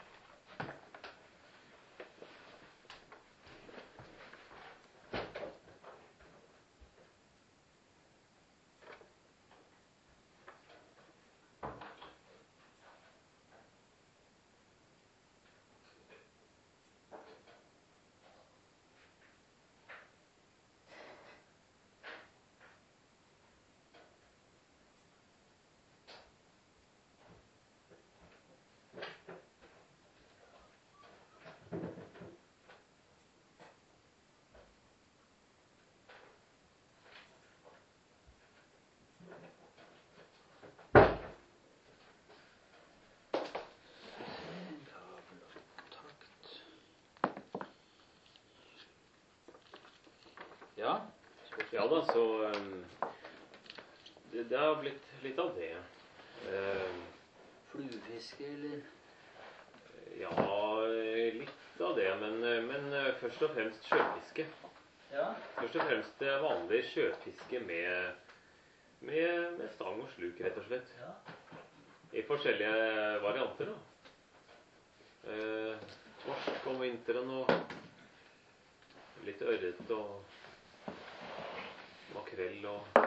Ja. Ja da, så um, det, det har blitt litt av det. Um, Fluefiske, eller? ja, litt av det, men, men først og fremst sjøfiske. Ja. Først og fremst vanlig sjøfiske med, med, med stang og sluk, rett og slett. Ja. I forskjellige varianter, da. Eh, torsk om vinteren og litt ørret og makrell og...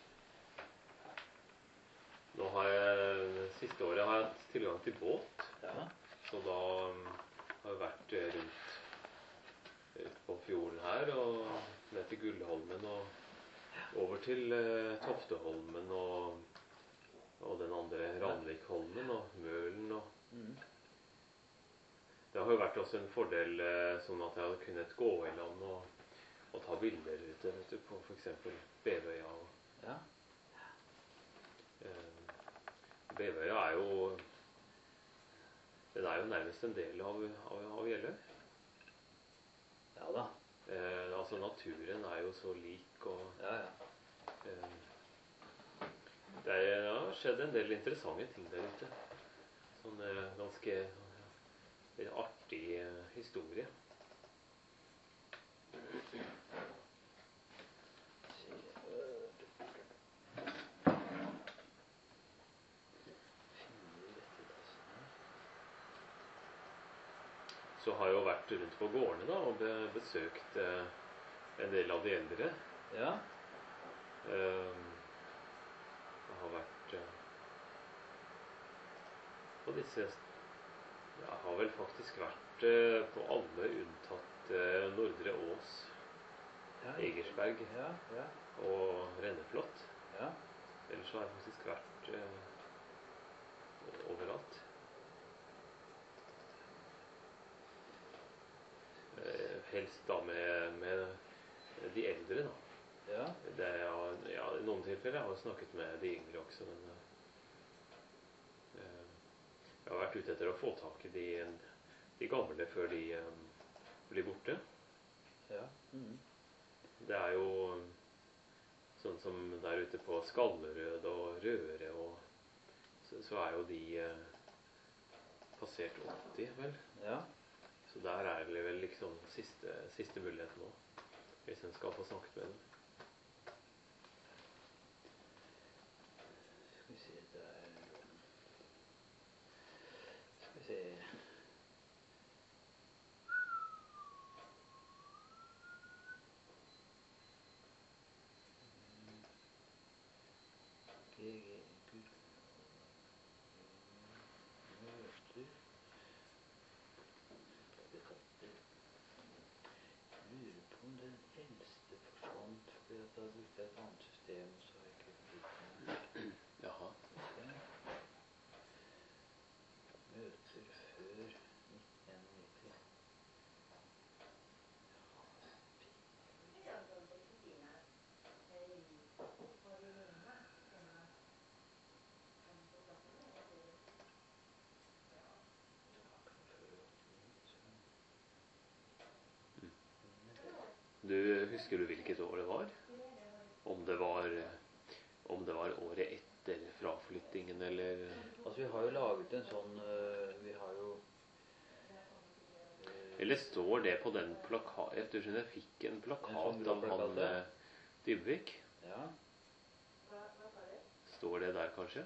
Nå har jeg, siste året har jeg hatt tilgang til båt, Ja. så da um, har jeg vært rundt, rundt på fjorden her og ned til Gullholmen og over til uh, Tofteholmen og, og den andre Ranvikholmen og Mølen. Og Mm. det har jo vært også en fordel uh, sånn at jeg hadde kunnet gå i land og, og ta bilder ute, vet du, på for eksempel Bevøya. Og, Ja. uh, Bevøya er jo, den er jo nærmest en del av, av, av Jeløy. Ja da. Eh, altså naturen er jo så lik, og Ja, ja. eh, det er, ja, har skjedd en del interessante ting der ute. Sånn eh, ganske eh, artig eh, historie. Så har jeg jo vært rundt på gårdene da, og be, besøkt eh, en del av de eldre. Ja. Eh, jeg har vært eh, på disse... Jeg har vel faktisk vært eh, på alle unntatt eh, Nordre Ås, Ja. Egersberg Ja, ja. og Renneflott. Ja. Ellers har jeg faktisk vært eh, overalt. Eh, helst da med, med de eldre da. Ja. Det er, ja, i noen tilfeller jeg har jeg snakket med de yngre også, men eh, jeg har vært ute etter å få tak i de, de gamle før de eh, blir borte. Ja. Mm. Det er jo sånn som der ute på Skallerød og Røre og så, så er jo de eh, passert åtti, vel. Ja. Så der er det vel liksom siste, siste mulighet nå, hvis en skal få snakket med dem. Skal vi se, der... Skal vi se... G G Gull møter betatter. Lurer på om den eldste forsvant fordi at jeg brukte et annet system, og så har jeg ikke brukt den. Jaha. Møter før nitten ennitti. Du, husker du hvilket år det var? Om det var, om det var året etter fraflyttingen, eller? Altså, vi har jo laget en sånn, øh, vi har jo... øh, Eller står det på den plakat, ettersom jeg fikk en plakat En sånn grå av han plakat, ja. eh, Dybvik? Ja, Står det der, kanskje?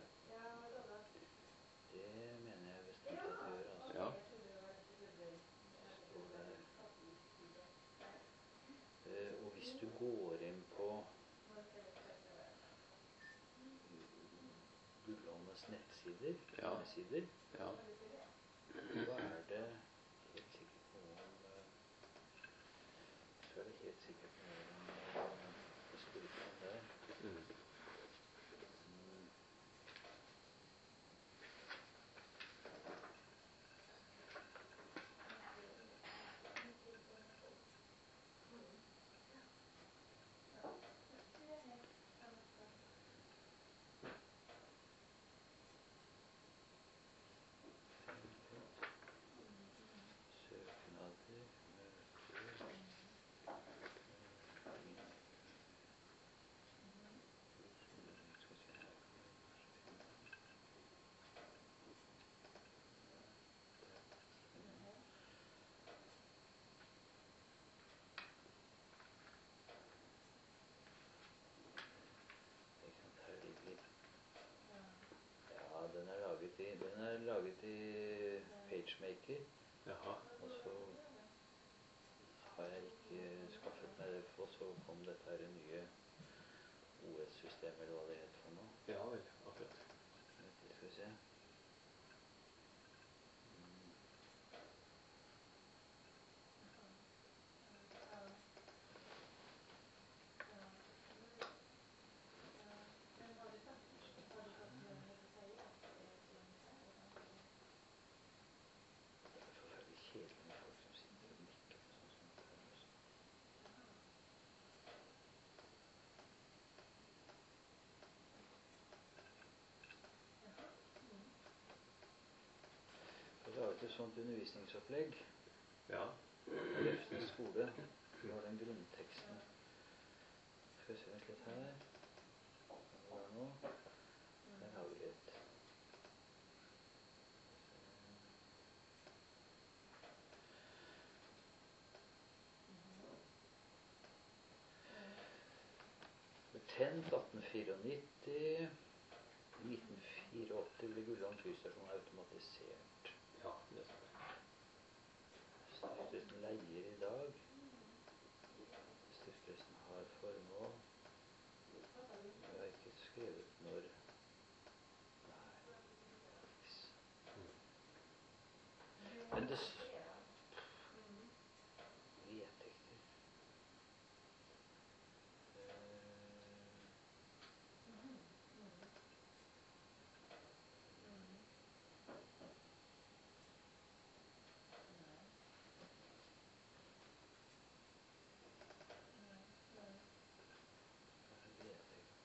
det mener jeg bestemt at det gjør, altså. Ja. Står der. Eh, og hvis du går inn på Gullåndes nettsider, Ja. hjemmesider, Ja. så er det helt sikkert noe om eh, så er det helt sikkert noe om eh, historikken der. Mm. Mm. Søknader, møter, eh, min- skal vi se her, kan vi kanskje finne den? Der, sånn. Ikke sant, her ligger... Ja, den er laget i, den er laget i PageMaker, Jaha. og så har jeg ikke skaffet meg det, for så kom dette her nye O S-systemet, eller hva det heter for noe. Ja vel, akkurat. Vent litt, skal vi se. Mm. Det er forferdelig kjedelig med folk som sitter og nikker på sånn som dette her, altså. Jeg har laget et sånt undervisningsopplegg Ja. på Refsnes skole. Så var den grunnteksten. Skal vi se, vent litt her. Hva er det nå? Der har vi et. Betent atten nittifire. I nitten åttifire ble Gullån flystasjon automatisert. Ja, det står. Stiftelsen leier i dag. Stiftelsen har formål. Jeg har ikke skrevet når. Nei. Niks. Men det... s- Vedtekter. Eh, hva er vedtekt?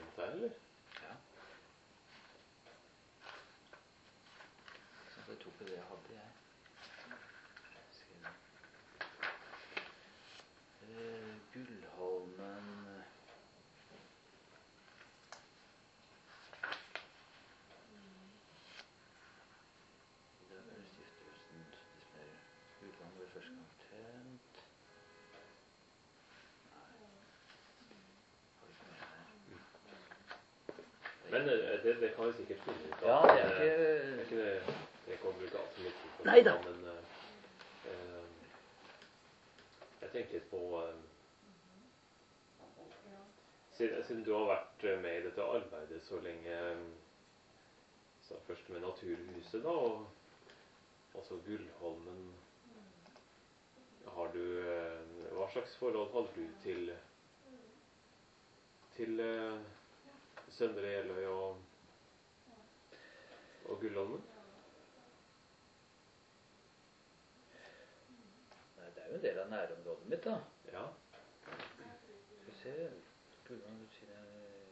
rundt der, eller? Ja. Så det tok jo det jeg hadde, jeg. Skriv det. Eh, Gullholmen I dag er det stiftelsen som disponerer Gullholmen ble første gang tent. Nei. Har du ikke mer her? Men eh, det, det kan vi sikkert finne ut av. Ja, det er Eh, ikke... Det er ikke det, det kommer vi ikke alltid litt tid på. Neida. Men eh, eh, jeg tenker litt på eh, siden, siden du har vært eh, med i dette arbeidet så lenge, eh, så først med Naturhuset da, og også Gullholmen, har du, eh, hva slags forhold hadde du til, til eh, Søndre Jeløy og, og Gullholmen? Nei, det er jo en del av nærområdet mitt, da. Ja. Skal vi se... Gullholmen, du sier jeg...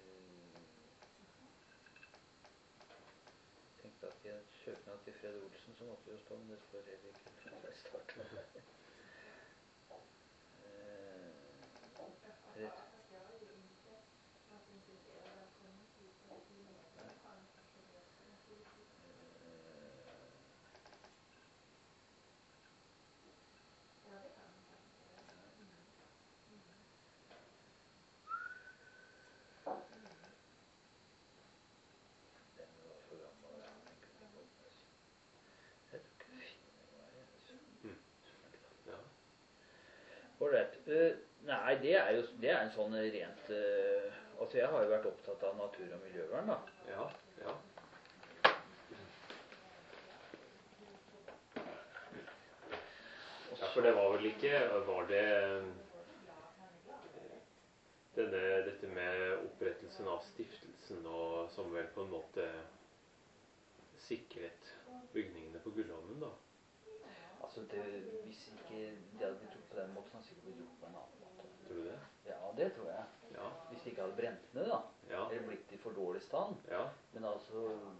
Tenkte at jeg søknad til Fred Olsen som måtte jo stå, men det står heller ikke fra start. Eh, rett. Den var for gammel, ja, den kunne ikke åpnes. Jeg tror ikke det finner noe her, jeg. Mm. Ja. Alright. Uh, nei, det er jo det er en sånn rent uh, Altså, jeg har jo vært opptatt av natur- og miljøvern, da. Ja, ja. Ja, for det var vel ikke, var det denne, dette med opprettelsen av stiftelsen og som vel på en måte sikret bygningene på Gullholmen da? Altså, det, hvis ikke det hadde blitt gjort på den måten, hadde det sikkert blitt gjort på en annen måte. Tror du det? Ja, det tror jeg. Ja. Hvis det ikke hadde brent ned, da. Ja. Eller blitt i for dårlig stand. Ja. Men altså...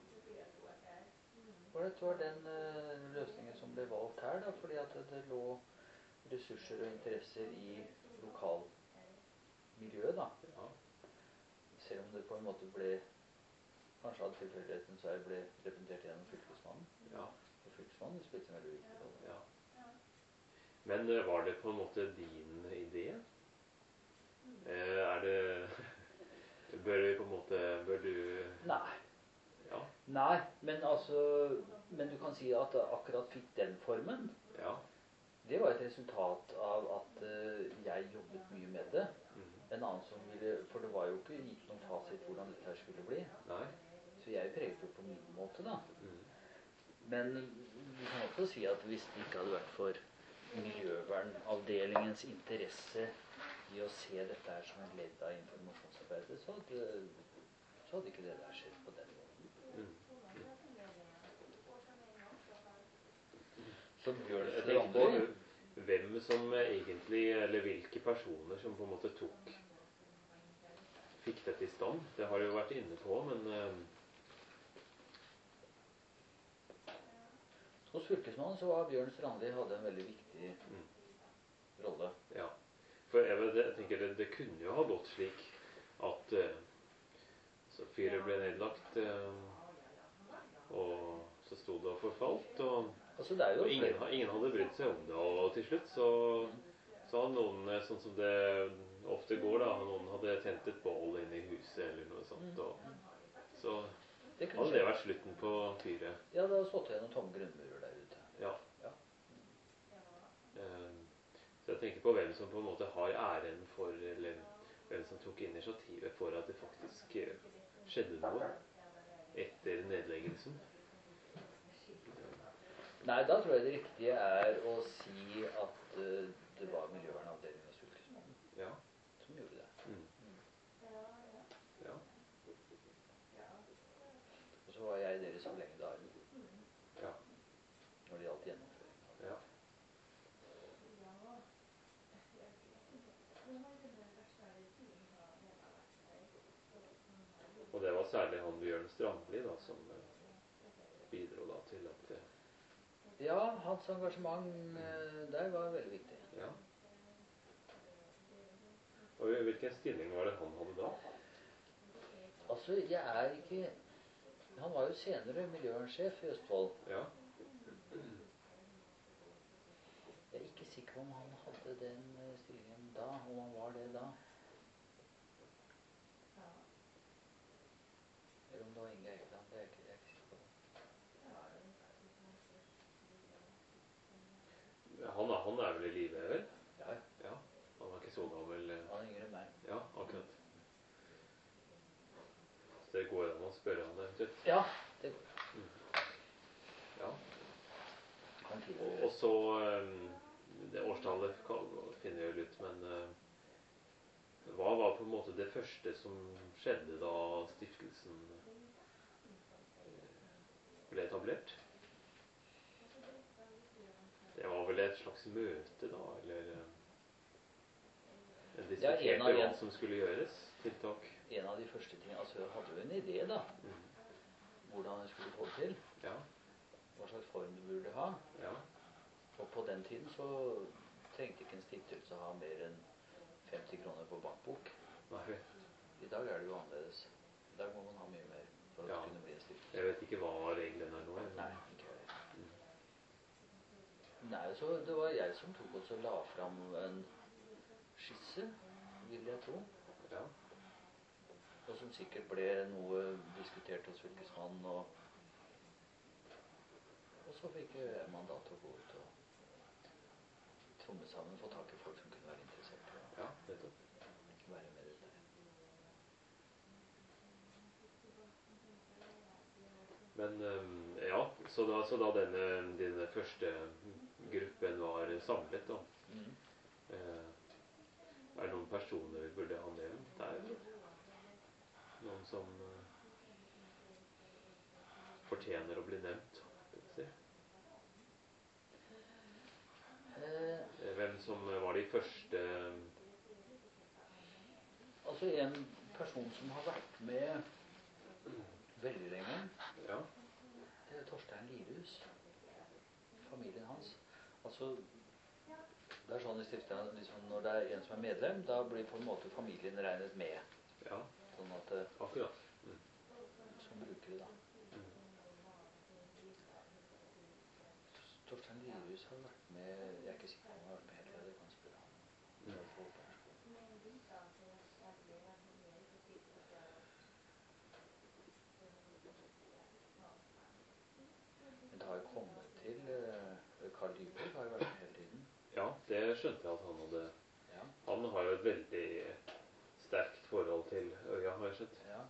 For det var den uh, løsningen som ble valgt her, da, fordi at det, det lå ressurser og interesser i lokalmiljøet, da. Ja. Selv om det på en måte ble, kanskje av tilfeldigheten, så jeg ble representert gjennom fylkesmannen. Ja. Og fylkesmannen spilte en veldig viktig rolle. Ja. Men uh, var det på en måte din idé? Uh, er det... Bør vi på en måte... Bør du... Nei. Ja. Nei, men altså... Men du kan si at akkurat fikk den formen. Ja. Det var et resultat av at uh, jeg jobbet mye med det. Mm. En annen som ville... For det var jo ikke gitt noen fasit hvordan dette her skulle bli. Nei. Så jeg preget jo på min måte, da. Mm. Men du kan også si at hvis det ikke hadde vært for miljøvernavdelingens interesse i å se dette her som en ledd av informasjonsarbeidet, så hadde, så hadde ikke det der skjedd på den måten. Mm. Så Bjørn Jeg tenker på Strandli, hvem som egentlig, eller hvilke personer som på en måte tok, fikk dette i stand. Det har jeg jo vært inne på, men eh, hos fylkesmannen så var Bjørn Strandli hadde en veldig viktig mm. rolle. Ja. For jeg, vet, jeg tenker det, det kunne jo ha gått slik at eh, så fyret ble nedlagt, eh, og så stod det og forfalt, og, Altså, det er jo og ingen, ingen hadde brydd seg om det, og til slutt så, så hadde noen, eh, sånn som det ofte går da, noen hadde tent et bål inne i huset eller noe sånt, og så det kunne hadde skje. det vært slutten på fyret. Ja, det har stått igjen noen tomme grunnmurer der ute. Ja. Ja. Eh, Så jeg tenker på hvem som på en måte har æren for, eller hvem som tok initiativet for at det faktisk eh, skjedde noe etter nedleggelsen. Nei, da tror jeg det riktige er å si at uh, det var miljøvernavdelingen hos fylkesmannen Ja. som gjorde det. Mm. Ja. Og så var jeg deres forlengede arm Ja. når det gjaldt gjennomføring av det. Ja. særlig han Bjørn Strandli da, som eh, bidro da til at eh, Ja, hans engasjement eh, der var veldig viktig. ja. Og i hvilken stilling var det han hadde da? Altså, jeg er ikke Han var jo senere miljøvernsjef i Østfold. Ja. Jeg er ikke sikker på om han hadde den eh, stillingen da, om han var det da. Eller om det var Inge Eikeland. Det er jeg ikke, jeg er ikke sikker på det. Han, er- han er vel i live, vel? Ja, ja. Ja. Han er ikke så gammel. eh. Han er yngre enn meg. Ja, akkurat. Så det går an å spørre han eventuelt. Ja, det går. Ja. Han Og, tilhører. og så eh, det årstallet kan- finner jeg jo ut, men eh, hva var på en måte det første som skjedde da stiftelsen eh, ble etablert? Det var vel et slags møte da, eller eh, en Ja, en diskuterte av- hva en- som skulle gjøres, tiltak. En av de første tingene, altså jeg hadde jo en idé da, Mm. hvordan jeg skulle få det til, Ja, hva slags form det burde ha. ja, Og på den tiden så trengte ikke en stiftelse å ha mer enn femti kroner på bankbok. nei, I dag er det jo annerledes. I dag må man ha mye mer for å Ja. kunne bli en stiftelse. jeg vet ikke hva reglene er nå. jeg. Nei, ikke jeg. Nei, så det var jeg som tok oss og la fram en skisse, vil jeg tro. Ja, Og som sikkert ble noe diskutert hos fylkesmannen. Og, og så fikk jeg mandat til å gå ut og tromme sammen, få tak i folk som kunne være interessert i å ja, nettopp. være med dette. Men eh, ja, så da, så da denne, denne første gruppen var samlet da, Mm. eh, er det noen personer vi burde ha nevnt der? Noen som eh, fortjener å bli nevnt? Skal vi se. Eh, Eh, Hvem som var de første eh, altså en person som har vært med veldig lenge, Ja, det er Torstein Lirhus. Familien hans. Altså, det er sånn i stiftelsen, liksom, når det er en som er medlem, da blir på en måte familien regnet med. ja, Sånn at det, akkurat. Mm. som brukere da. Torstein Lirhus har vært med, jeg er ikke sikker på om han har vært med hele tiden, det kan jeg spørre han om. Det var for barneskolen. Men det har jo kommet til, eh, Carl Lyberg har jo vært med hele tiden. Ja, det skjønte jeg at han hadde. Ja, Han har jo et veldig sterkt forhold til øya, har jeg skjønt. ja,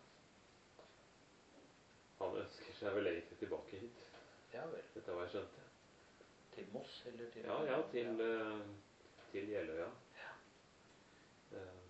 Han ønsker seg vel egentlig tilbake hit. ja vel. Dette var jeg skjønte. Til Moss, eller til... Ja, ja, til, eh, til Jeløya. Eh,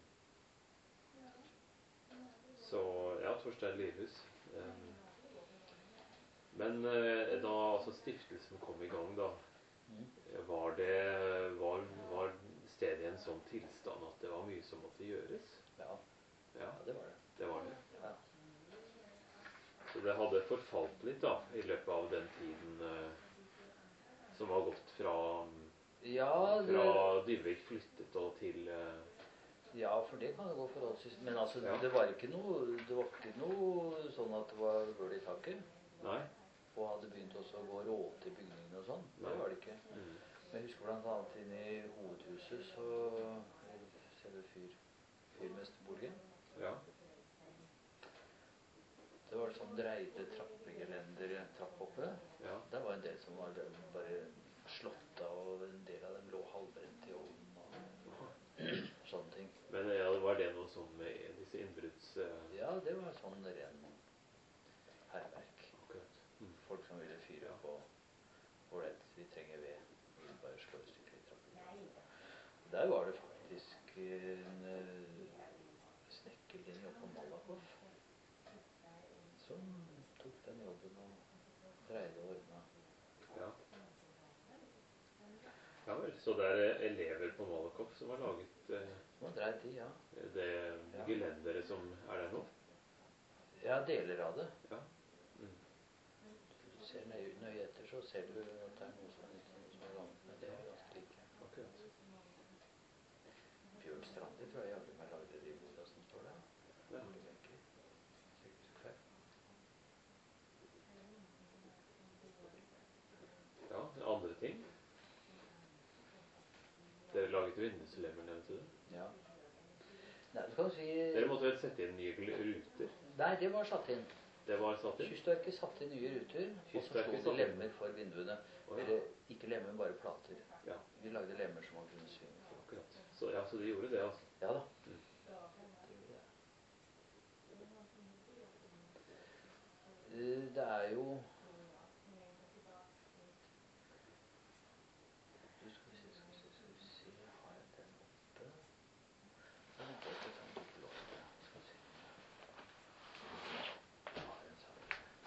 Så ja, Torstein Lirhus. Eh, Men eh, da altså stiftelsen kom i gang, da, Mm. var det var, var stedet i en sånn tilstand at det var mye som måtte gjøres? Ja, Ja, ja, det var det. det var det. Ja. Så det hadde forfalt litt da, i løpet av den tiden eh, som var gått fra, Ja, det, fra Dybvik flyttet og til eh, ja, for det kan jo gå forholdsvis. Men altså, Ja. det var ikke noe, det var ikke noe sånn at det var hull i taket. Nei. Og hadde begynt også å gå råd til bygningene og sånn. Det Nei. var det ikke. Mm. Men jeg husker blant annet inne i hovedhuset, så eller selve fyr, fyrmesterboligen. Ja. Det var sånn dreide trappegelender, trapp oppe. Ja. Der var en del som var bare slått av, og en del av dem lå halvbrent i ovnen og sånne ting. Men ja, var det noe sånn med disse innbrudds... eh, Ja, det var sånn ren hærverk. akkurat. Mm. Folk som ville fyre på ålreit, vi trenger ved. Vi vil bare slå i stykker i trappen. Der var det faktisk en uh, snekkerlinje oppe på Malakoff som tok den jobben og dreide og ordna. Ja. Ja vel, så det er elever på Malakoff som har laget eh, Som har dreid de, ja. det Ja. gelenderet som er der nå? Ja, deler av det. Ja. Mm. Du ser nøye, nøye etter, så ser du at det er noe som er nytt og noe som er gammelt, men det er ganske like. Akkurat. Bjørn Strandi tror jeg jaggu meg lagde de borda som står der. Ja. Borte benker. Sikkert feil. Ja, andre ting. Dere laget vinduslemmer, nevnte du. Ja. Nei, du kan si... Dere måtte vel sette inn nye gl- ruter? Nei, det var satt inn. Det var satt inn? Kystverket satte inn nye ruter, og så Kystverket slo de satte inn. lemmer for vinduene. Å, ja. Eller ikke lemmer, bare plater. Ja, Vi lagde lemmer som man kunne synge for. akkurat. Så, ja, så de gjorde det, altså. Ja da. Mm. Det gjorde det. Eh, Det er jo... Du skal vi se, skal vi se, skal vi se, har jeg den oppe? Ja, vent litt, jeg tar den ikke låst det. Skal vi se. Jeg har en sak.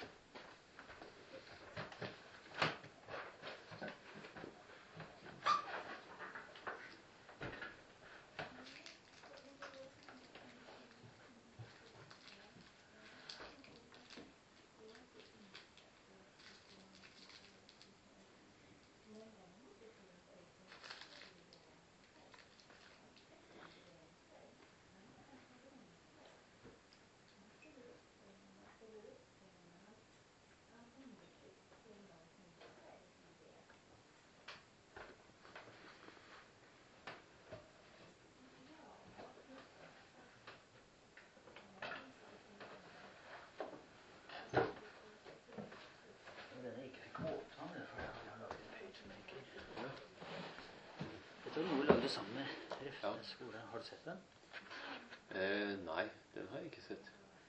Når denne ikke fikk åpna, det er fordi jeg har laget PageMaker. Dette var noe vi lagde sammen med Refnes skole. Har du sett den? Eh, nei, den har jeg ikke sett.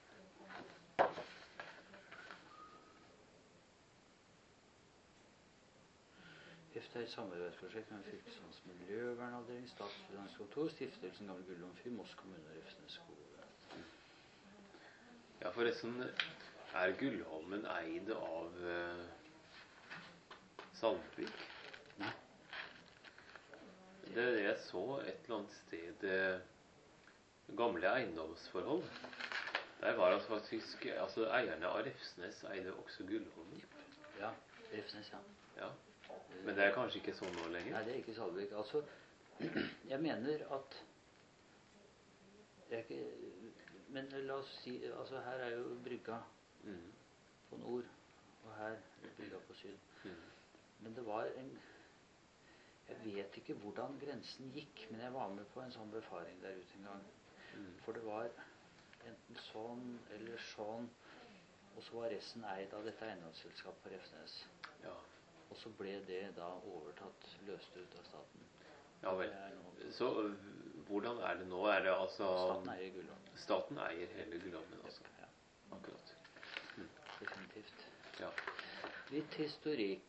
Heftet er et samarbeidsprosjekt med Fylkesmannens miljøvernavdeling, Statsfinanskontor, Stiftelsen Gamle Gullumfyr, Moss kommune og Refnes skole. Ja, forresten, er Gullholmen eid av eh, Sandvik? Nei. Det, jeg så et eller annet sted eh, gamle eiendomsforhold. Der var altså faktisk, altså eierne av Refsnes eide også Gullholmen. Ja, Refnes, ja. Ja, men det er kanskje ikke sånn nå lenger? Nei, det er ikke Salvik. Altså, jeg mener at det er ikke, men la oss si, altså her er jo brygga Mm. på nord, og her er brygga på syd. Mm. Men det var en, jeg vet ikke hvordan grensen gikk, men jeg var med på en sånn befaring der ute en gang. Mm. For det var enten sånn eller sånn, og så var resten eid av dette eiendomsselskapet på Refsnes. Ja. Og så ble det da overtatt, løst ut av staten. Ja vel. Det er noe- Så øh, hvordan er det nå? Er det altså... Staten eier Gullholmen. Staten eier hele Gullholmen, altså. Ja, Akkurat. definitivt. Ja. Litt historikk.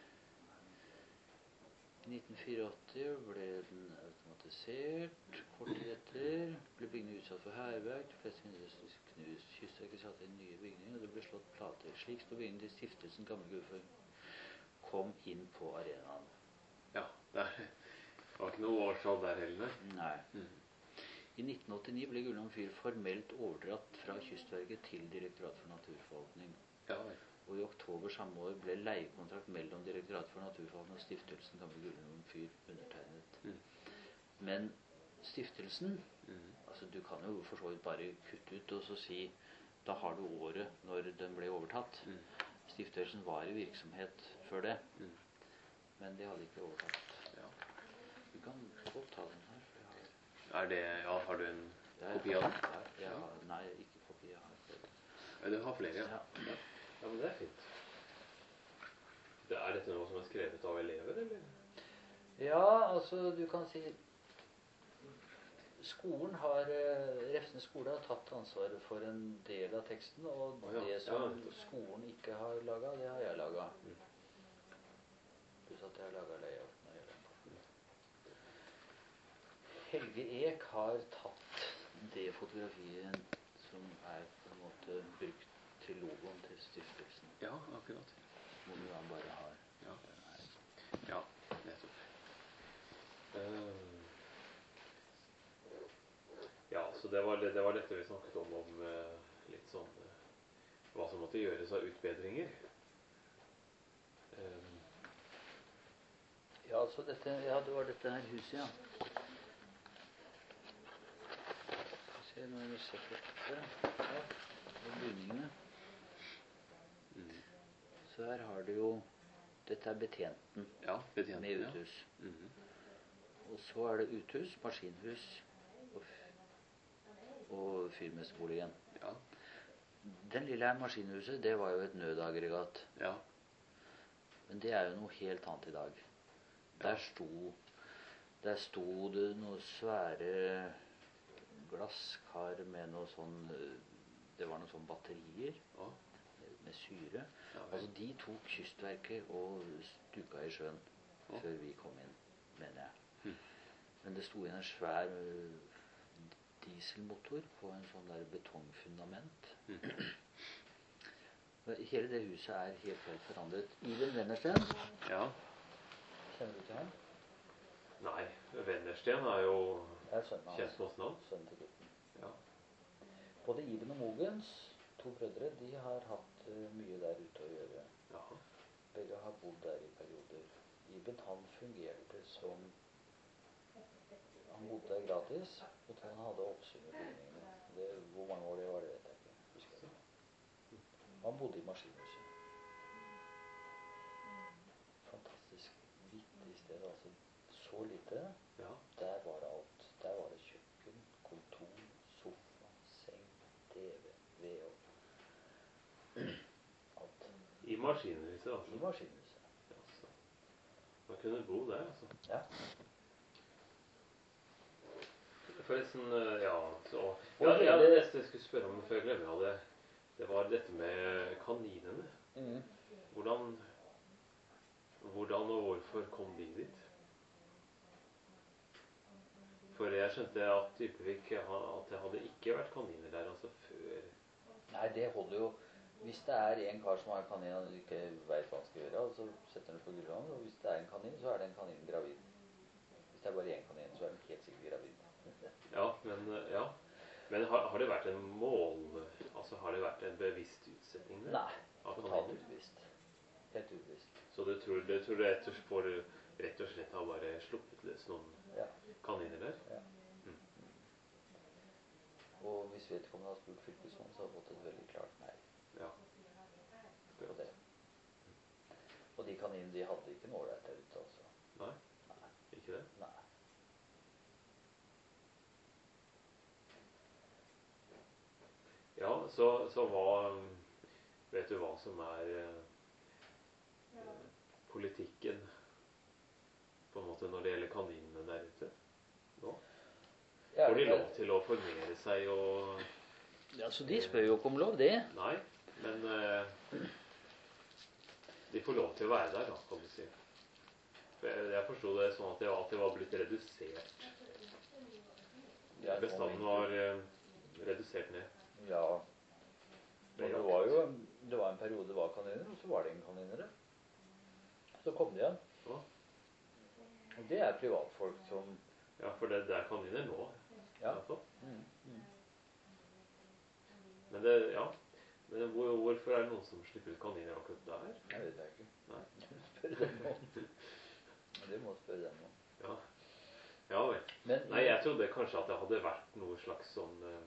I nitten åttifire ble den automatisert. Kort tid etter ble bygningen utsatt for hærverk. De fleste vinduer knust. Kystverket satte inn nye bygninger, og det ble slått plater. Slik sto bygningen til Stiftelsen Gamle Gullumfyr kom inn på arenaen. Ja, det var ikke noe årstall der heller. Nei. Mm. I nitten åttini ble Gullumfyr formelt overdratt fra Kystverket til Direktoratet for naturforvaltning. Ja vel. Og i oktober samme år ble leiekontrakt mellom Direktoratet for naturforvaltning og Stiftelsen Gamle Gullumfyr undertegnet. Mm. Men stiftelsen, Mm. altså du kan jo for så vidt bare kutte ut og så si, da har du året når den ble overtatt. Mm. Stiftelsen var i virksomhet før det, Mm. men de hadde ikke overtatt. Ja. Vi kan godt ta den her, for jeg har... Er det, ja, har du en jeg kopi av den? har- Ja, jeg har, nei, ikke kopi, jeg har flere. Ja, du har flere, ja. Ja. Ja, men det er fint. Det er dette noe som er skrevet av elever, eller? Ja, altså du kan si skolen har, eh, Refsnes skole har tatt ansvaret for en del av teksten, og Å, ja. det som Ja. skolen ikke har laget, det har jeg laget. Mm. Pluss at jeg har laget layouten og hele den pakken. Helge Ek har tatt det fotografiet som er på en måte brukt til logoen til stiftelsen, Ja, akkurat. hvor du da bare har Ja. den her. Ja, nettopp. Eh, ja, så det var, det var dette vi snakket om, om eh, litt sånn eh, hva som måtte gjøres av utbedringer. Um, Ja, så dette, ja, det var dette her huset, ja. Se, nå har vi sett dette. Ja, og bygningene. mm. Så her har du jo, dette er betjenten Ja, betjenten, med ja. uthus. Mhm. Og så er det uthus, maskinhus og, og fyrmesterboligen. Ja, Den lille her maskinhuset, det var jo et nødaggregat. ja, Men det er jo noe helt annet i dag. Der sto, der sto det noe svære glasskar med noe sånn, det var noen sånne batterier ja, med syre. ja, vel. Altså de tok Kystverket og stuka i sjøen Ja. før vi kom inn, mener jeg. Hm. Men det sto igjen en svær ø, dieselmotor på en sånn der betongfundament. Hm. Hele det huset er helt, helt forandret. Iben Wennersten, Ja, kjenner du til ham? nei, Wennersten er jo Det er sønnen kjent hans. med oss navn. Sønnen til gutten. Ja, Både Iben og Mogens, to brødre, de har hatt ø, mye der ute å gjøre. ja, Begge har bodd der i perioder. Iben, han fungerte som, han bodde der gratis, og han hadde oppsyn med bygningene. Det, hvor mange år det var, det vet jeg ikke. Husker jeg ikke. Han bodde i maskinhuset. Fantastisk vittig sted, altså. Så lite. ja, Der var det alt. Der var det kjøkken, kontor, sofa, seng, TV, ved og alt. i maskinhuset, I altså. maskinhuset. Jaså. Man kunne bo der, altså. Ja. Forresten, eh, ja, så, Og ja, ja, hele- det neste jeg skulle spørre om, før jeg glemmer av det, det var dette med kaninene. Mhm. Hvordan, hvordan og hvorfor kom de dit? For jeg skjønte at Dybvik, ha- at det hadde ikke vært kaniner der, altså før. Nei, det holder jo. Hvis det er en kar som har en kanin og ikke vet hva han skal gjøre, så setter han det på gulvet. Og hvis det er en kanin, så er den kaninen gravid. Hvis det er bare én kanin, så er den helt sikkert gravid. Ja, men, eh, ja. Men har, har det vært en mål, altså har det vært en bevisst utsetting der? Nei, Av totalt kaniner? ubevisst. Helt ubevisst. Så du tror, du tror rett og slett, for, rett og slett har bare sluppet løs noen Ja. kaniner der? Ja. Mm. Og hvis vedkommende har spurt fylkesmannen, så har han fått et veldig klart nei Ja. på det. Og de kaninene, de hadde ikke noe ålreit der ute, altså. Nei, Nei. ikke det? Nei. Ja, så, så hva, vet du hva som er eh, politikken på en måte når det gjelder kaninene der ute nå? Ja, Får de det- lov til å formere seg og Ja, så de spør jo ikke om lov, det. Nei, men eh, de får lov til å være der, da, kan du si. For jeg, jeg forsto det sånn at det, var, at det var blitt redusert. Ja, Bestanden var eh, redusert ned. Ja. Og det var jo det var en periode det var kaniner, og så var det ingen kaniner der. Så kom de igjen. Ja. Og det er privatfolk som Ja, for det, det er kaniner nå, i Ja. hvert fall. Mm, mm. Men det, ja. Men hvor, hvorfor er det noen som slipper ut kaniner akkurat der? Jeg vet jeg ikke. Nei. Spør dem om. Det må spørre dem om. Ja. Ja vel. Men Nei, jeg trodde kanskje at det hadde vært noe slags sånn eh,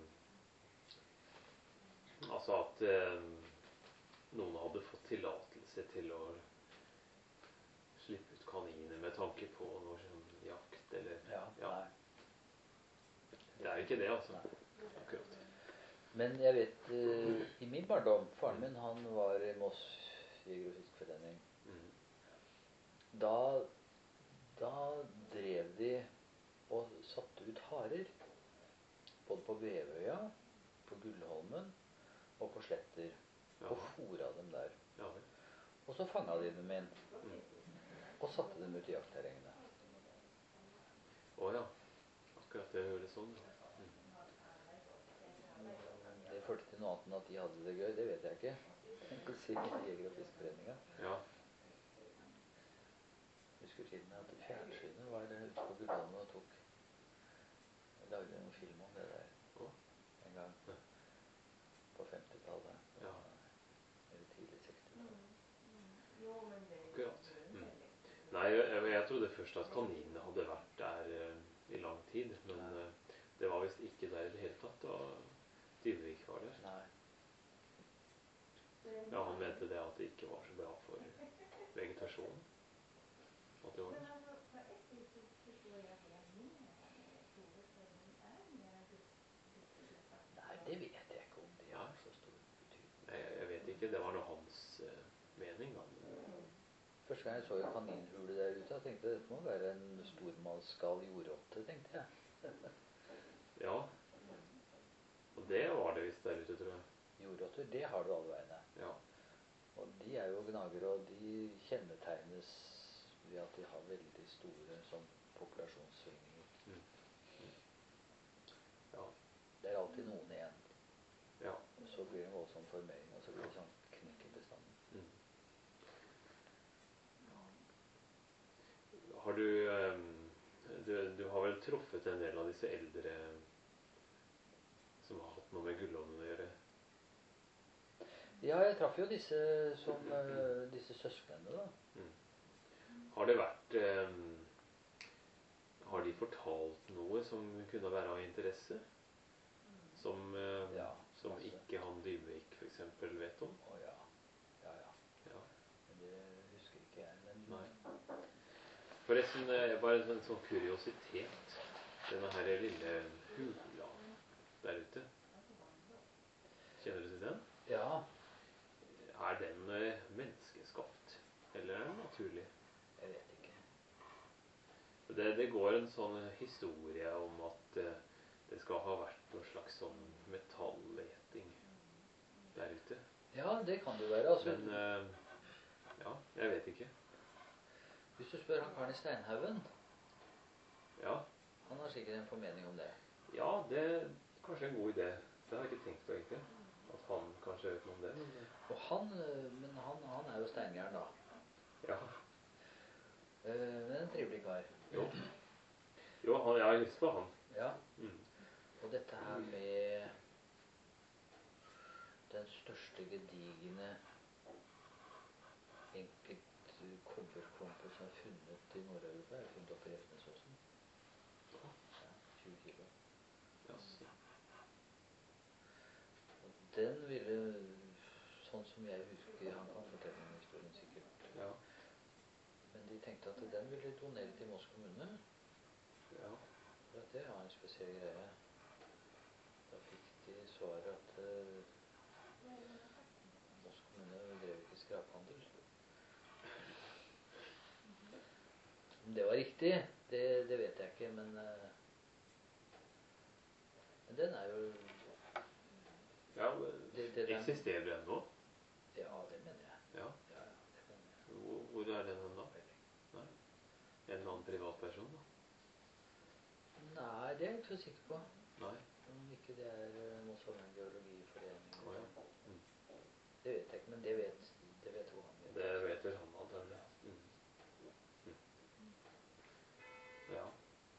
Altså at eh, noen hadde fått tillatelse til å slippe ut kaniner med tanke på noe sånn jakt eller Ja, Ja. nei. Det er ikke det, altså. Nei. Akkurat. Men jeg vet eh, i min barndom, faren min han var i Moss Jeger- og Fiskeforening. Mm. Da, da drev de og satte ut harer. Både på Vevøya, på Gullholmen og på Sletter. Ja. Og fôra dem der. Ja vel. Og så fanga de dem inn. Mm. Og satte dem ut i jaktterrengene. Å ja. Akkurat det høres sånn. Ja. Det førte til noe annet enn at de hadde det gøy, det vet jeg ikke. Tenk å si Jeger- og Fiskeforeninga. Ja. Husker til og med at fjernsynet var ute på Gullholmen og tok lagde en film om det der Å. en gang Ja. på femtitallet. Ja. Nei, jeg, jeg trodde først at kaninene hadde vært der eh, i lang tid, men eh, det var visst ikke der i det hele tatt da Dybvik var der. Nei. Ja, han mente det at det ikke var så bra for vegetasjonen. At det var det. Nei, det vet jeg ikke om det har så stor betydning. Nei, jeg, jeg vet ikke, det var noe hans eh, mening da. Første gang jeg så en kaninhule der ute, jeg tenkte dette må være en stormannsgal jordrotte, tenkte jeg. Ja, og det var det visst der ute, tror jeg. Jordrotter, det har du alle veiene. Ja. Og de er jo gnagere, og de kjennetegnes ved at de har veldig store sånn populasjonssvingninger. Mm. Mm. Ja. Det er alltid noen igjen. Ja. Og så blir det en voldsom formering, og så blir det sånn knekk i bestanden. Mm. Har du, um, du Du har vel truffet en del av disse eldre som har hatt noe med Gullånen å gjøre? Ja, jeg traff jo disse som uh, disse søsknene, da. Mm. Har det vært um, Har de fortalt noe som kunne være av interesse? Som, uh, Ja, som masse. ikke han Dybvik for eksempel vet om? Å ja. Ja, ja. Ja. Men det husker ikke jeg. Men Nei. Forresten, eh, bare en sånn kuriositet. Denne her lille hula der ute. Kjenner du til den? ja, Er den eh, menneskeskapt? Eller er den naturlig? jeg vet ikke. Det, det går en sånn historie om at eh, det skal ha vært noe slags sånn metallleting der ute. Ja, det kan det være. Altså, Men eh, ja, jeg vet ikke. hvis du spør han karen i Steinhaugen, Ja, han har sikkert en formening om det. ja det er kanskje en god idé. Det har jeg ikke tenkt på egentlig. At han kanskje vet noe om det. Men, eh, Og han, øh, men han, han er jo steingæren, da. ja. Eh, Men en trivelig kar. Jo. Jo, han, jeg har hilst på han. Ja, Mm. og dette her med den største gedigne enkelt kobberklumper som er funnet i Nord-Europa, er funnet oppe i Refsnesåsen. Ja, tjue kilo. Jaså. Og den ville, sånn som jeg husker, han kan fortelle den historien sikkert, Ja. men de tenkte at den ville donere til Moss kommune, Ja. for at det var en spesiell greie. Da fikk de svaret at uh, Moss kommune drev ikke skraphandel. Om det var riktig, det, det vet jeg ikke, men, uh, men den er jo, Ja, men Det- det der- eksisterer den nå? ja, det mener jeg. Ja. Ja, ja, det mener jeg. Hvor, hvor er den hen da? Nei. En eller annen privatperson da? Nei, det er jeg ikke så sikker på. Nei. Om ikke det er uh, Moss Hordaland geologiforening. Å ja. Mm. Det vet jeg ikke, men det vet, det vet jo han. Vet. Det vet vel han antagelig. Mm. Mm. Ja.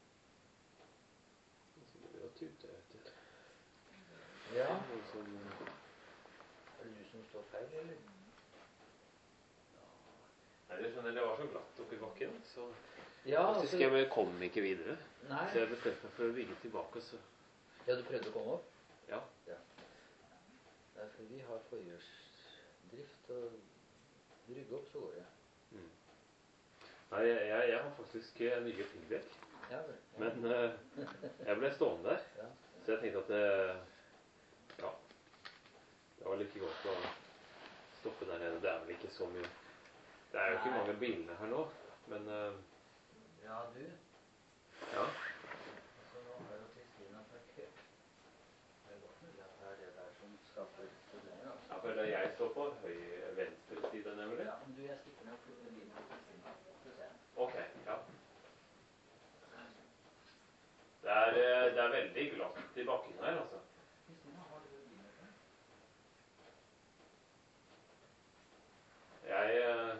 Så blir det jo tute, vet du. Ja. Noe som, Er det du som står feil, eller? Nei, det skjønner, det var så glatt oppi bakken, så Ja, faktisk altså, jeg kom ikke videre. nei. Så jeg bestemte meg for å vigge tilbake, så Ja, du prøvde å komme opp? ja. Ja. Nei, for vi har forhjulsdrift, og rygge opp så går det. Mm. Nei, jeg, jeg, jeg har faktisk eh, nye piggdekk, Ja, vel. Ja. men eh, jeg ble stående der, Ja. så jeg tenkte at det, ja, det var like godt å stoppe der nede. Det er vel ikke så mye, det er jo ikke Nei. mange bilene her nå, men eh, Ja, du. ja, Så nå har jo Kristina parkert. Det er godt mulig at det er det der som skaper problemer, altså. ja, for jeg står på høy venstre side nemlig. Ja, men du, jeg stikker ned og flytter bilen til Kristina. Skal vi se. Ok, ja. Det er, eh, det er veldig glatt i bakken her, altså. Kristina, har du bilnøkkelen? Jeg, eh,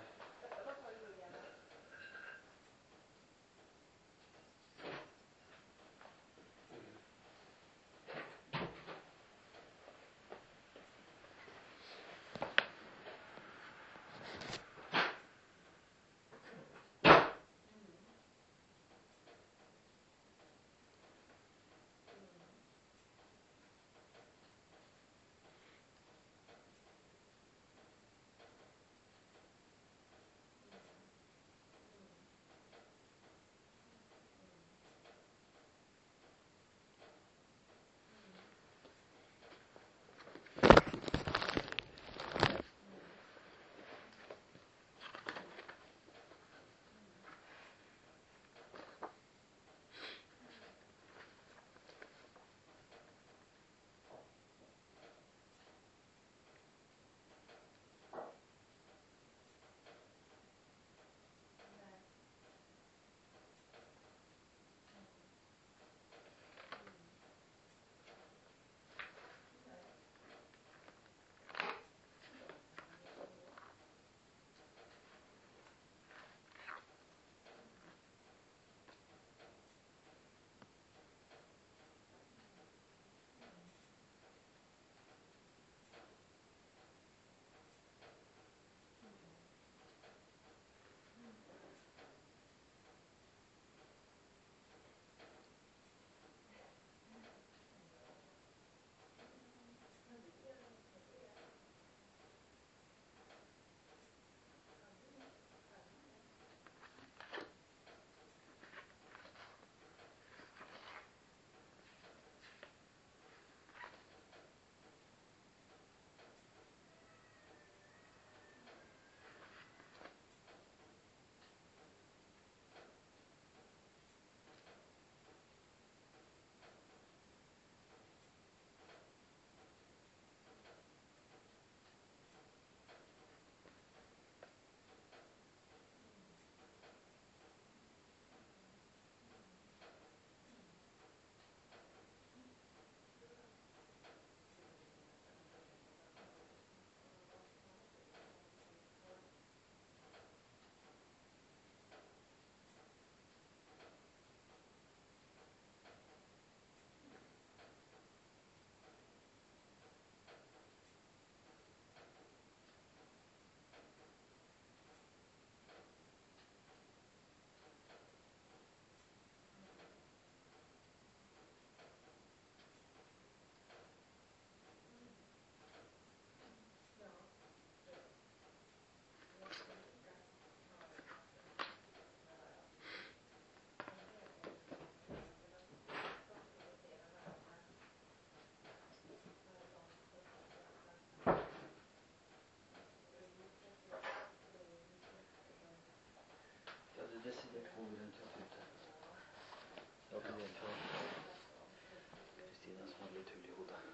Hvor rundt og ute. Det var ikke det for Kristina som hadde litt hull i hodet.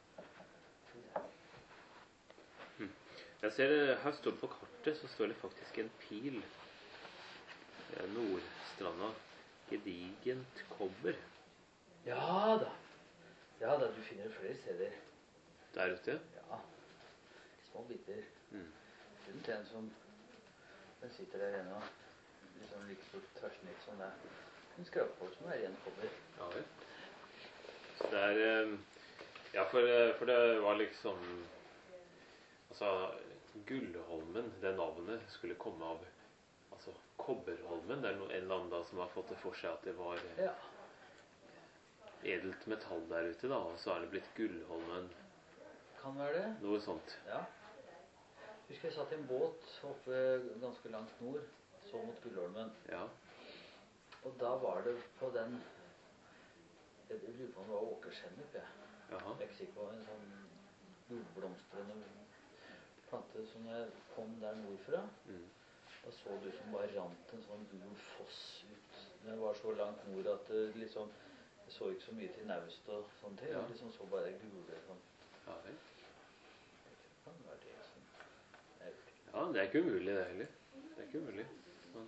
Jeg ser det, her står det på kartet, så står det faktisk en pil. Det er Nordstranda. Gedigent kobber. Ja da. Ja da, du finner flere steder. Der ute? Ja. Små biter. Mm. Rundt en som den sitter der ennå. Liksom like stort tverrsnitt som det. En skrapbord som er ren kobber. Ja vel. Så det er eh, Ja, for, eh, for det var liksom Altså, Gullholmen, det navnet, skulle komme av altså Kobberholmen. Det er no, en eller annen da som har fått det for seg at det var eh, Ja. edelt metall der ute, da. Og så er det blitt Gullholmen. Kan være det. Noe sånt. Ja. Husker jeg satt i en båt oppe ganske langt nord, så mot Gullholmen. Ja. Og da var det på den Jeg lurer på om det var åkersennep, jeg. Jaha. Jeg er ikke sikker på en sånn gulblomstrende plante som jeg kom der nordfra. Mm. Da så det ut som bare rant en sånn gul foss ut. Den var så langt nord at det liksom jeg så ikke så mye til naust og sånne ting. Ja. Jeg liksom så bare gule sånn. Ja vel. Det kan være det som jeg vet ikke. Ja, det er ikke umulig det heller. Det er ikke umulig. Men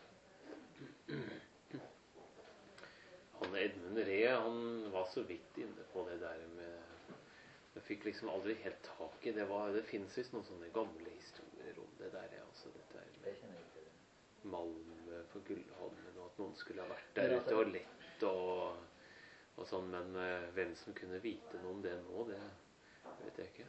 han Edmund Ree, han var så vidt inne på det der med Jeg fikk liksom aldri helt tak i det. Var, det finnes visst noen sånne gamle historier om det der. Ja. Altså, dette er Jeg kjenner ikke til det. Malm på Gullholmen, og at noen skulle ha vært der ute og lett og, og sånn. Men uh, hvem som kunne vite noe om det nå, det vet jeg ikke.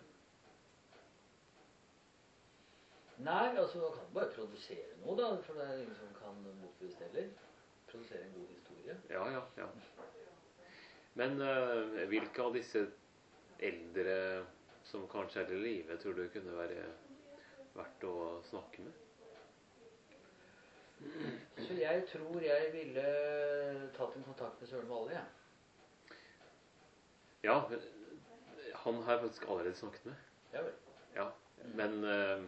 Nei, altså man kan bare produsere noe da, for det er ingen som kan motbevise heller. Produsere en god historie. Ja, ja, ja. Men uh, hvilke av disse eldre som kanskje er i live, tror du kunne være verdt å snakke med? Så jeg tror jeg ville tatt en kontakt med Søren Valle, ja. Ja, han har jeg faktisk allerede snakket med. Ja vel. Ja, men uh,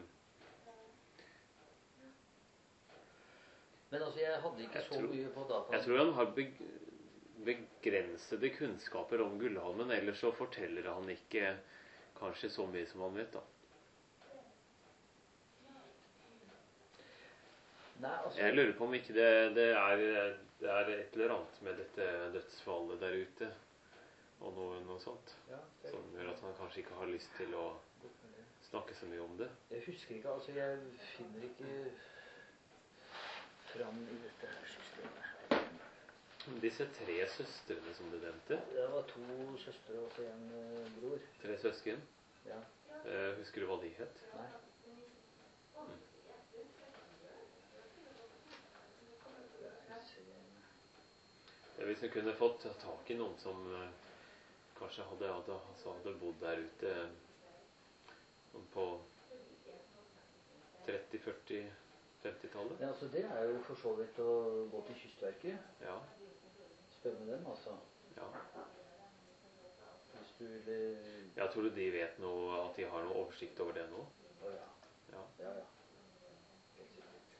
Men altså, jeg hadde ikke Jeg så tror- mye på data. jeg tror han har beg begrensede kunnskaper om Gullholmen, ellers så forteller han ikke kanskje så mye som han vet da. Nei, altså... Jeg lurer på om ikke det, det, er, det er et eller annet med dette dødsfallet der ute, og noe, noe sånt, Ja, det er som gjør at han kanskje ikke har lyst til å godt mulig. snakke så mye om det. Jeg husker ikke, altså jeg finner ikke fram i dette her systemet. Disse tre søstrene som du nevnte, Det var to søstre og så en uh, bror. tre søsken, Ja, eh, husker du hva de het? nei. Hvis vi kunne fått tak i noen som eh, kanskje hadde, hadde, altså hadde bodd der ute sånn på tretti-, førti-, femti-tallet. Ja, altså det er jo for så vidt å gå til Kystverket. Ja, Spør med dem, altså. ja. Hvis du ville... Jeg tror du de vet noe, at de har noe oversikt over det nå? Å ja. Ja. Ja, ja. Helt sikkert.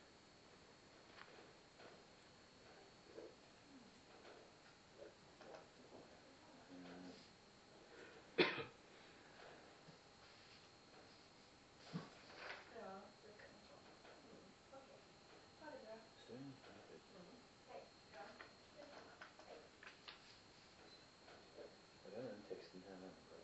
Mm. Sånn. Her er den teksten her.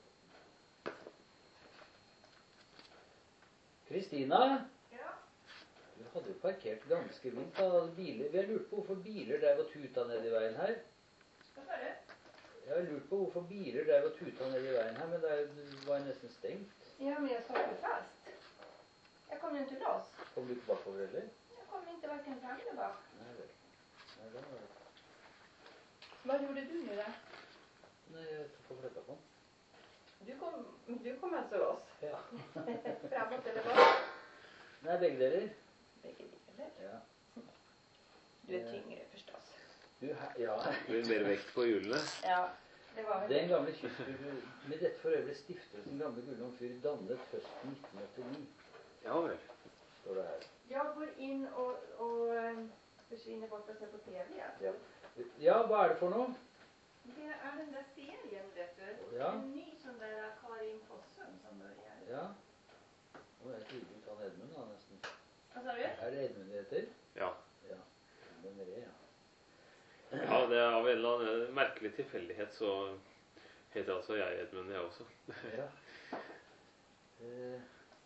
Kristina? Ja. Du hadde jo parkert ganske vilt da. Biler, vi har lurt på hvorfor biler drev og tuta ned i veien her. Hva sa du? Jeg har lurt på hvorfor biler drev og tuta ned i veien her, men det er- det var nesten stengt. Ja, men jag satt ju fast. Jag kom ju inte loss. Kom du ikke bakover heller? Jag kom inte varken fram eller bak. Nei vel. Nei, det var det. Vad gjorde du nu då? Nei, jeg tok og flytta på den. Du kom, du kom alltså loss. Ja. Framåt eller bak? Nei, begge deler. Vilket eller? Ja. Du är tyngre förstås. Du, her- ja. Det blir mer vekt på hjulene. Ja, det var väl Den gamle kystfyr med dette for øvrig ble stiftet den gamle Gullholm fyr dannet høsten nitten åttini, Ja vel. står det her. Jag går in och, och eh, försvinner bort och ser på T V. Ja. Ja, hva er det for noe? Det är den där serien, vet du. Ja. En ny sån där Karin Fossum som börjar. Ja. Nå er jeg tydelig ut han Edmund da, nesten. Hva sa du? Er det Edmund det heter? Ja. Ja. Den er det, ja. Ja, det er av en eller annen merkelig tilfeldighet, så heter altså jeg Edmund, jeg også. Ja. Eh,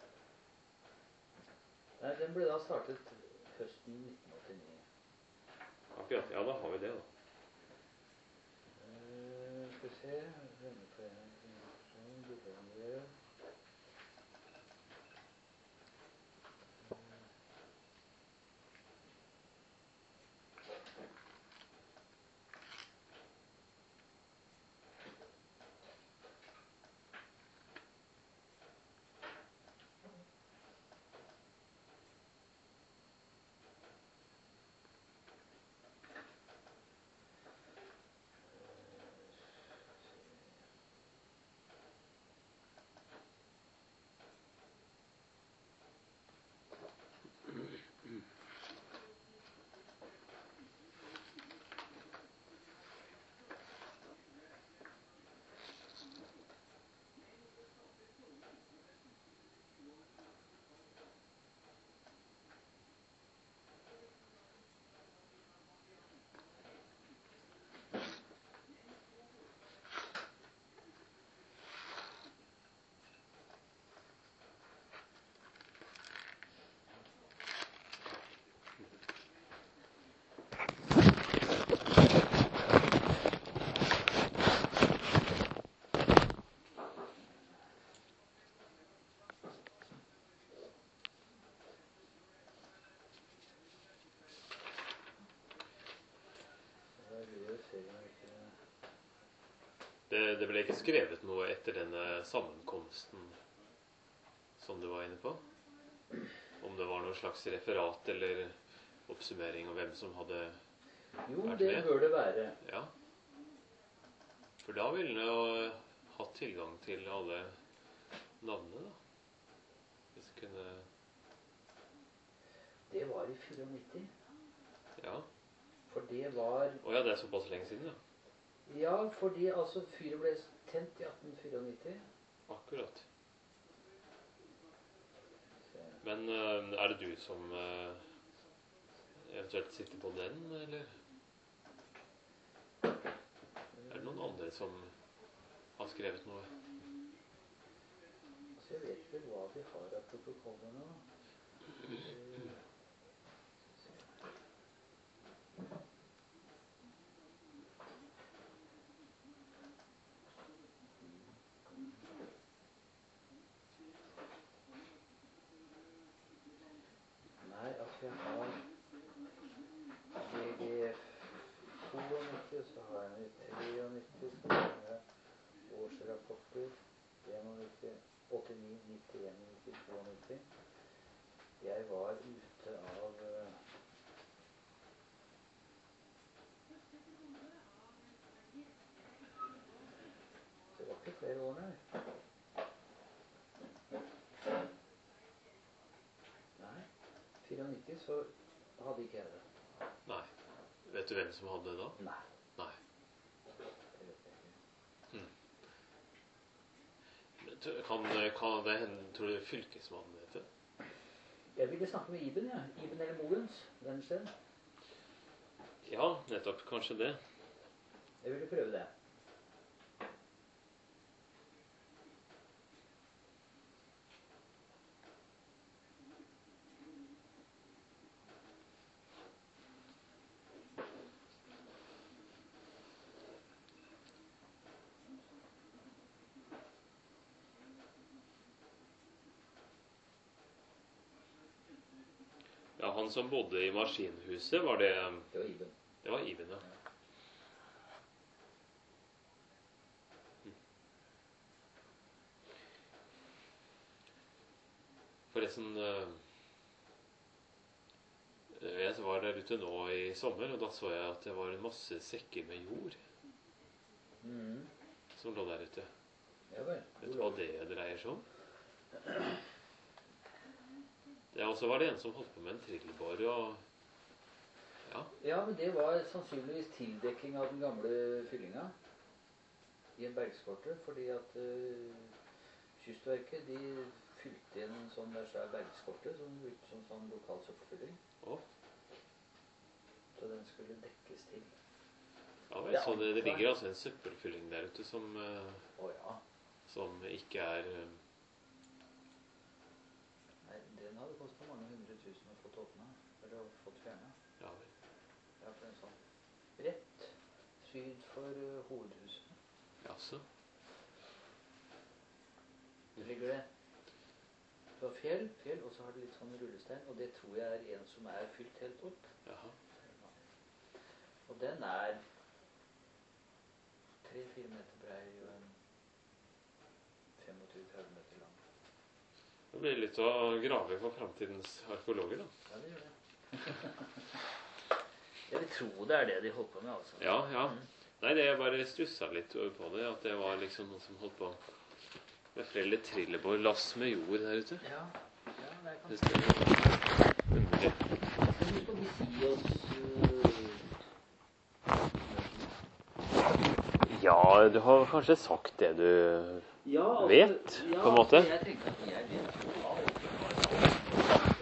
Nei, den ble da startet høsten nitten åttini. Akkurat, ja, da har vi det da. Eh, skal vi se, venneforening, informasjon, bokhandler. Det, det ble ikke skrevet noe etter denne sammenkomsten som du var inne på? Om det var noe slags referat eller oppsummering av hvem som hadde Jo, vært det med? bør det være. Ja. For da ville du jo hatt tilgang til alle navnene, da. Hvis du kunne... Det var i nittifire. Ja. For det var... Åja, det er såpass lenge siden, ja. Ja, fordi altså fyret ble tent i atten nittifire. Akkurat. Men uh, er det du som uh, eventuelt sitter på den, eller? Er det noen andre som har skrevet noe? Altså, jeg vet vel hva vi har av protokoller nå. Uh, Nei, altså jeg har G G nittito, så har jeg nittitre, så har jeg årsrapporter, nittién, åttini, nittien, nittito, nitti. Jeg var ute av Det var ikke flere år, nei. Nei, nittifire så hadde ikke jeg det. Nei. Vet du hvem som hadde det da? Nei. Nei. Det vet jeg ikke. Hmm. Kan, kan det hende, tror du fylkesmannen vet det? Jeg ville snakke med Iben, ja. Iben eller Mogens, den sted. Ja, nettopp. Kanskje det. Jeg ville prøve det. Ja, han som bodde i maskinhuset, var det... Det var Iben. Det var Iben, ja. Forresten, jeg var der ute nå i sommer, og da så jeg at det var en masse sekker med jord Mm. som lå der ute. Ja vel. Vet du hva det dreier seg om? Ja, og så var det en som holdt på med en trillebår, og ja, Ja, men det var sannsynligvis tildekking av den gamle fyllinga i en bergskorte, fordi at uh, Kystverket, de fylte igjen en sånn der svær bergskorte som brukte som sånn lokal søppelfylling. Å. Så den skulle dekkes til. Ja vel, så det, det ligger altså en søppelfylling der ute som, uh, Å ja. som ikke er uh, Nei, den hadde kostet mange hundre tusen å få åpna, eller å få fjernet. Ja vel. Ja, for en sånn rett syd for uh, hovedhuset. Jaså. Det ligger det. Du har fjell, fjell, og så har det litt sånn rullestein, og det tror jeg er en som er fylt helt opp. Jaha. Og den er tre-fire meter brei og en tjuefem til tretti meter lang. Det blir litt å grave for fremtidens arkeologer, da. Ja, det gjør det. Jeg vil tro det er det de holdt på med, altså. Ja, ja. Nei, det jeg bare stusset litt på det, at det var liksom noen som holdt på med flere trillebår lass med jord der ute. Ja, ja det er Det kanskje. er underlig. Men du skal vi si oss... Uh... Ja, du har kanskje sagt det du ja, altså, vet, ja, på en måte. Jeg tenker at jeg vet jo alt.